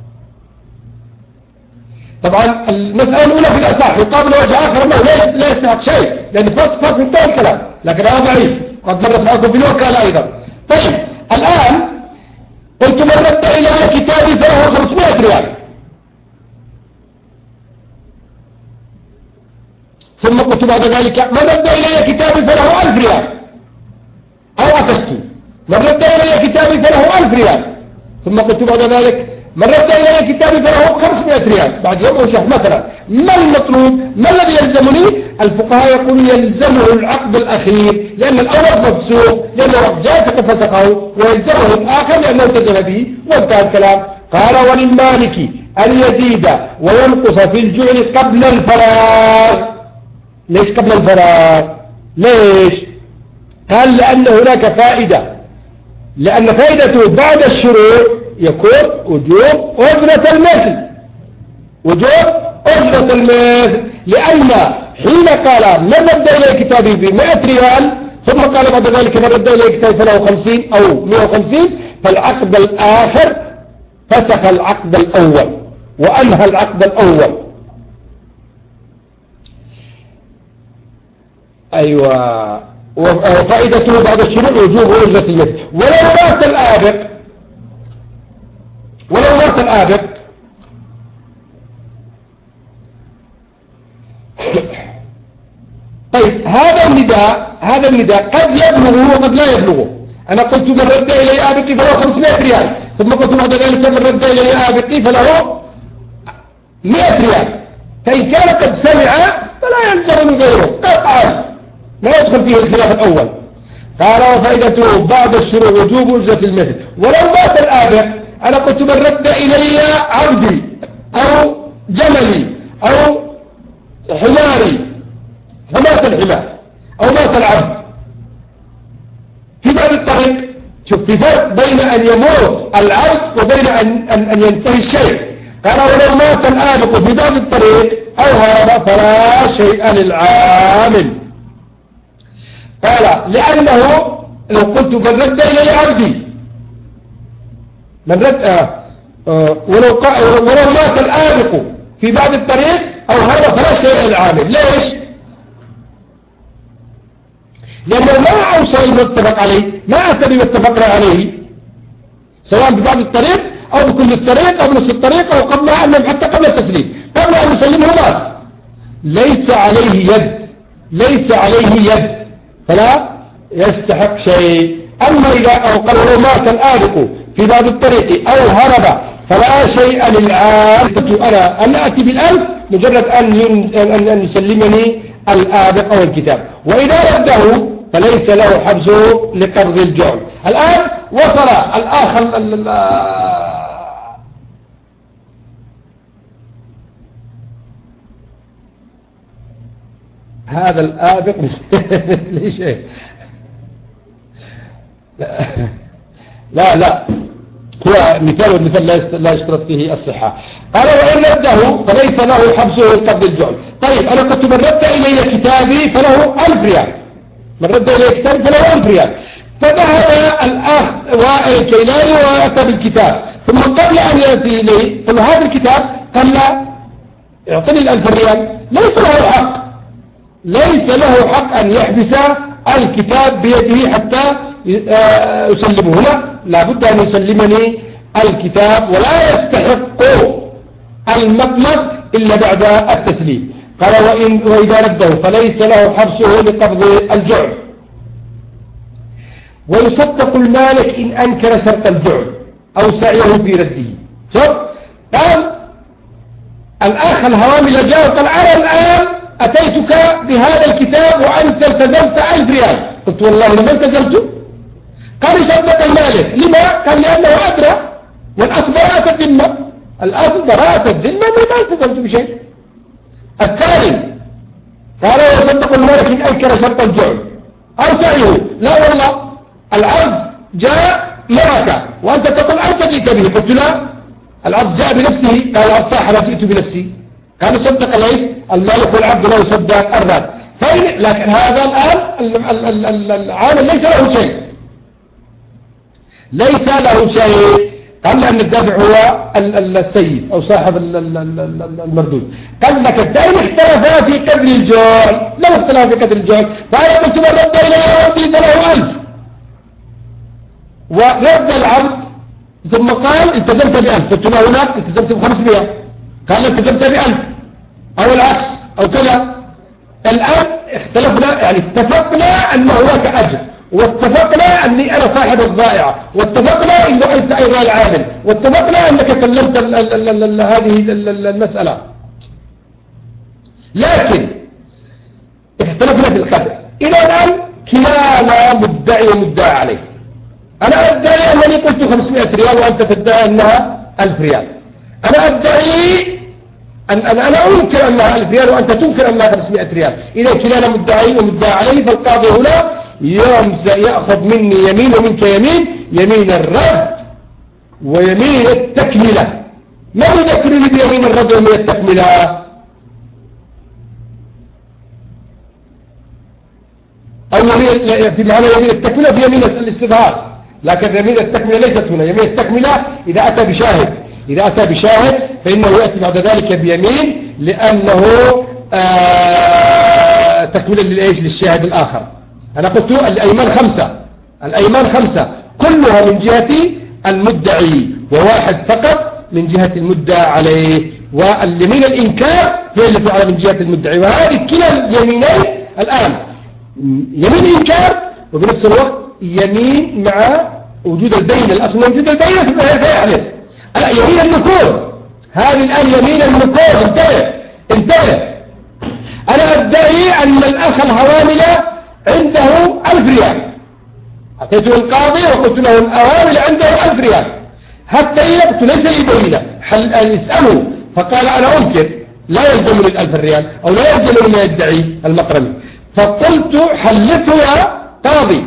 طبعا المسألة الأولى في الأصح يقابل وجه آخر أنه لا يستحق شيء، لأن فاس من طول الكلام، لكن هذا ضعيف قد مرت معكم في الوكالة أيضا. طيب الآن قلت من رد إلى كتابي فله 500 ريال، ثم قلت بعد ذلك من رد إلي كتابي فله 1000 ريال، أو أكست من رد إلي كتابي فله 1000 ريال، ثم قلت بعد ذلك من رد إلي كتابي فله 500 ريال بعد يوم أو شهر مثلا. ما المطلوب؟ ما الذي يلزمني؟ الفقهاء يقولون يلزمه العقد الأخير، لأن الأول مفسوق لأنه جاء فسقه ويلزمه الآخر لأنه التزم به وانتهى الكلام. قال وللمالك أن يزيد وينقص في الجعل قبل الفراغ. ليش قبل الفراغ؟ ليش؟ قال لأن هناك فائدة، لأن فائدته بعد الشروع يكون وجوب أجرة المثل، وجوب أجرة المثل، لأن حين قال من رد إليه كتابي ب100 ريال ثم قال بعد ذلك من رد إليه كتابي فله 50 أو 150، فالعقد الآخر فسخ العقد الأول وأنهى العقد الأول. أيوة، وفائدته بعد الشروع وجوب أجرة المثل. ولو مات الآبق طيب هذا النداء قد يبلغه وقد لا يبلغه. أنا قلت من رد إلي آبقي فله 500 ريال، ثم قلت بعد ذلك من رد إلي آبقي فله 100 ريال، فإن كان قد سمع فلا يلزم من غيره قطعا، لا يدخل فيه الخلاف الأول. قال وفائدته بعد الشروع وجوب أجرة المثل. ولو مات الآبق، أنا قلت من رد إلي عبدي أو جملي أو حماري فمات الحمار أو مات العبد في بعض الطريق. شوف في فرق بين أن يموت العبد وبين أن ينتهي الشيء. قال ولو مات الآبق في بعض الطريق أو هذا فلا شيء للعامل. قال لأنه لو قلت من رد إلي عبدي من رد ولو مات الآبق في بعض الطريق أو هذا فلا شيء للعامل. ليش؟ لأنه ما أوصل المتفق عليه، ما أتى بما اتفقنا عليه سواء ببعض الطريق أو بكل الطريق أو بنص الطريق أو قبلها أنهم حتى قبل التسليم، قبل أن يسلمه مات، ليس عليه يد فلا يستحق شيء. أما إذا قالوا مات الآبق في بعض الطريق أو هرب فلا شيء للعامل. أنا أن أتي بالألف مجرد أن يسلمني الآبق أو الكتاب، وإذا رده فليس له حبسه لقرض الجعل. الآن وصل الآخر هذا الآبق ليش لا هو مثال، والمثال لا يشترط فيه الصحة. قال وإن رده فليس له حبسه لقرض الجعل. طيب أنا كنت من رد إلي كتابي فله 1000 ريال، من رد إلي كتابي فله 1000 ريال، فذهب الأخ وائل الكيلاني وأتى بالكتاب، ثم قبل أن يأتي إليه قال هذا الكتاب قال لا يعطيني 1000 ريال، ليس له حق أن يحبس الكتاب بيده حتى يسلمه. لا بد أن يسلمني الكتاب، ولا يستحق المبلغ إلا بعد التسليم. قال وإذا رده فليس له حبسه لقبض الجعل. ويصدق المالك إن أنكر شرط الجعل أو سعيه في رده. شوف قال الأخ الهوامل جاء قال أنا الآن أتيتك بهذا الكتاب وأنت التزمت 1000 ريال. قلت والله لما التزمته. قال يصدق المالك. لما؟ قال لأنه أدرى، والأصل براءة الذمة، الأصل براءة الذمة ما التزمت بشيء. الثاني قال يصدق المالك إن أنكر شرط الجعل أو سعيه. لا والله العبد جاء معك وأنت تقول أنت جئت به. قلت لا، العبد جاء بنفسه. قال العبد صح لا جئت بنفسي. كان يصدق ليش؟ المالك والعبد لا يصدق الرد. لكن هذا الآن العامل ليس له شيء، قال أن الدافع هو السيد أو صاحب المردود. قال لك الدين اختلفا في قدر الجعل، لو اختلفا في قدر الجعل فأنا قلت من رد إلى عبدي فله 1000 ورد العبد ثم قال التزمت ب1000. قلت له هناك التزمت ب500، قال التزمت ب1000 أو العكس أو كذا. الآن اختلفنا، يعني اتفقنا أن هناك أجر، واتفقنا أني أنا صاحب الضائعة، واتفقنا أنه أنت أيضا العامل، واتفقنا أنك سلمت هذه المسألة. لكن اختلفنا في القدر. إلى الآن كلانا مدعي ومدعى عليه. أنا أدعي أنني قلت 500 ريال وأنت تدعي أنها 1000 ريال. أنا أدعي أنا أنكر أنها 1000 ريال وأنت تنكر أنها 500 ريال. إذا كلانا مدعي ومدعى عليه، فالقاضي هنا يأخذ مني يمين ومنك يمين، يمين الرد ويمين التكملة. ما يذكرني بيمين الرد ويمين التكملة؟ أو في معنى يمين التكملة في يمين الاستظهار، لكن يمين التكملة ليست هنا. يمين التكملة إذا أتى بشاهد، إذا أتى بشاهد فإنه يأتي بعد ذلك بيمين، لأنه تكملة للشاهد الآخر. أنا قلت الأيمان 5، الأيمان 5 كلها من جهة المدعي، وواحد فقط من جهة المدعى عليه، واليمين الإنكار هي التي على من جهة المدعي. وهذه كلا اليمينين الآن يمين إنكار، وبنفس الوقت يمين مع وجود البينة. الأصل وجود البينة فيحلف. يمين النكول، هذه الآن يمين النكول. انتبه. أنا أدعي أن الأخ الهوامل عنده 1000 ريال، أتيته القاضي وقلت له الهوامل عنده 1000 ريال، حتى يقتل ليس لي بينة. يسأله فقال أنا أنكر، لا يلزمني 1000 ريال أو لا يلزمني ما يدعي المقرمي. فقلت حلفه يا قاضي،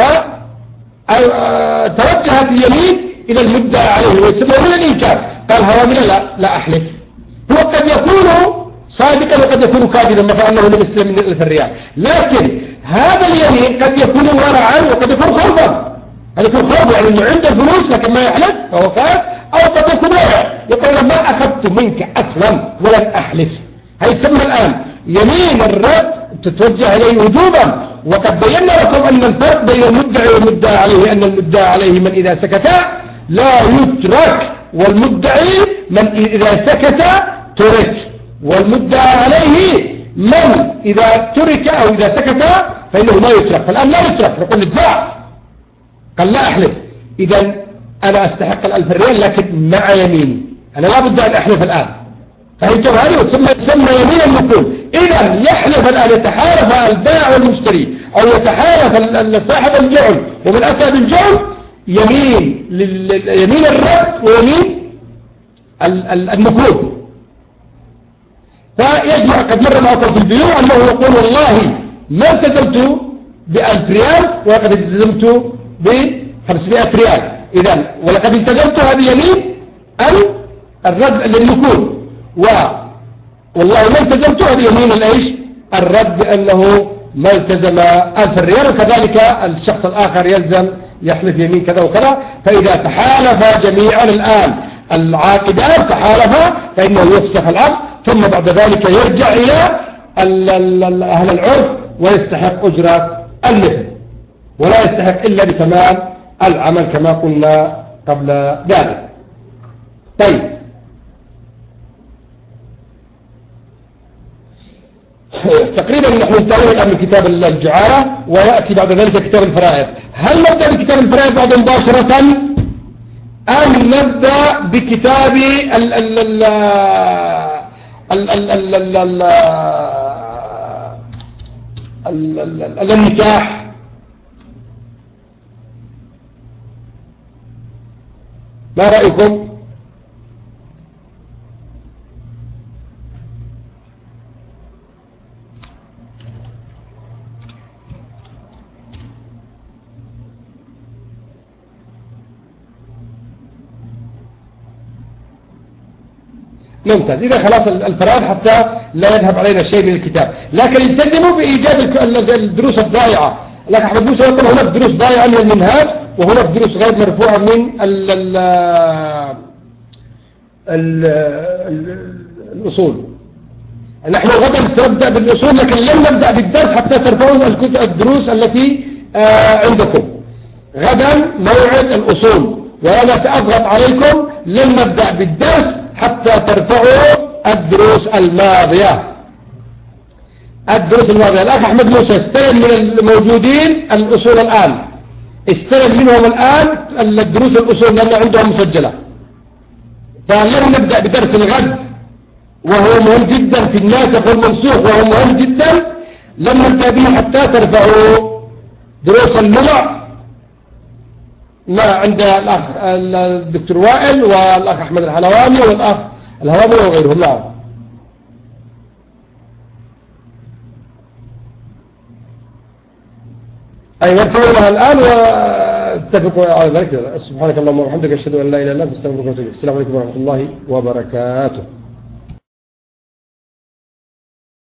فتوجهت اليمين إلى المدعى عليه ويسمى من الإنكار. قال هوامل لا أحلف. هو قد يكون صادقا وقد يكون كاذبا، فأنه لم يسلم من 1000 ريال، لكن هذا اليمين قد يكون ورعا وقد يكون خوفا. قد يكون خوف يعني انه عنده فلوس لكن ما يحلف فهو كاذب، او قد يكون ورع يقول ما أخذت منك أصلا ولن أحلف. هيسمى الآن يمين الرد تتوجه إليه وجوبا. وقد بينا لكم أن الفرق بين المدعي والمدعى عليه، أن المدعى عليه من إذا سكت لا يترك، والمدعي من إذا سكت ترك، والمدعى عليه من إذا ترك أو إذا سكت فإنه لا يترك. فالآن لا يترك، نقول الجزاء قال لا أحلف. إذا أنا أستحق 1000 ريال لكن مع يميني، أنا لا بد أن أحلف الآن. فهمتم هذه؟ تسمى يمين النكول. إذا يحلف الآن، يتحالف البائع والمشتري أو يتحالف صاحب الجعل، ومن أتى بالجعل يمين الرد ويمين النكول. فيجمع. قد مر معكم في البيوع أنه يقول والله ما التزمت ب1000 ريال ولقد التزمت ب500 ريال. إذا ولقد التزمت هذه يمين الرد للنكول، والله ما التزمت هذه يمين الرد بأنه ما التزم 1000 ريال. وكذلك الشخص الآخر يلزم يحلف يمين كذا وكذا. فإذا تحالف جميعا الآن العاقدان تحالفا فإنه يفسخ العقد، ثم بعد ذلك يرجع إلى أهل العرف ويستحق أجرة المثل، ولا يستحق إلا بتمام العمل كما قلنا قبل ذلك. طيب، تقريبا نحن انتهينا الآن من كتاب الجعالة، ويأتي بعد ذلك كتاب الفرائض. هل نبدأ بكتاب الفرائض بعد مباشرة أم نبدأ بكتاب النكاح؟ ما رأيكم؟ ممتاز. إذا خلاص الفرائض حتى لا يذهب علينا شيء من الكتاب، لكن التزموا بإيجاد الدروس الضائعة. لك أحمد موسى يقول هناك دروس ضائعة من المنهاج، وهناك دروس غير مرفوعة من الأصول. نحن غدا سنبدأ بالأصول، لكن لن نبدأ بالدرس حتى ترفعوا الدروس التي عندكم. غدا موعد الأصول، وأنا سأضغط عليكم لن نبدأ بالدرس حتى ترفعوا الدروس الماضية. الأخ أحمد موسى استلم من الموجودين الأصول الآن، استلم منهم الآن الدروس الأصول لأن عندهم مسجلة. فلن نبدأ بدرس الغد وهو مهم جدا في الناسخ والمنسوخ، وهو مهم جدا. لن نبدأ به حتى ترفعوا دروس اللغة ما عند الأخ الدكتور وائل والأخ أحمد الحلواني والأخ الهوامي وغيرهم. نعم. أي نرفعها الآن واتفقوا على ذلك. سبحانك اللهم وبحمدك أشهد أن لا إله إلا أنت أستغفرك وأتوب إليك. السلام عليكم ورحمة الله وبركاته.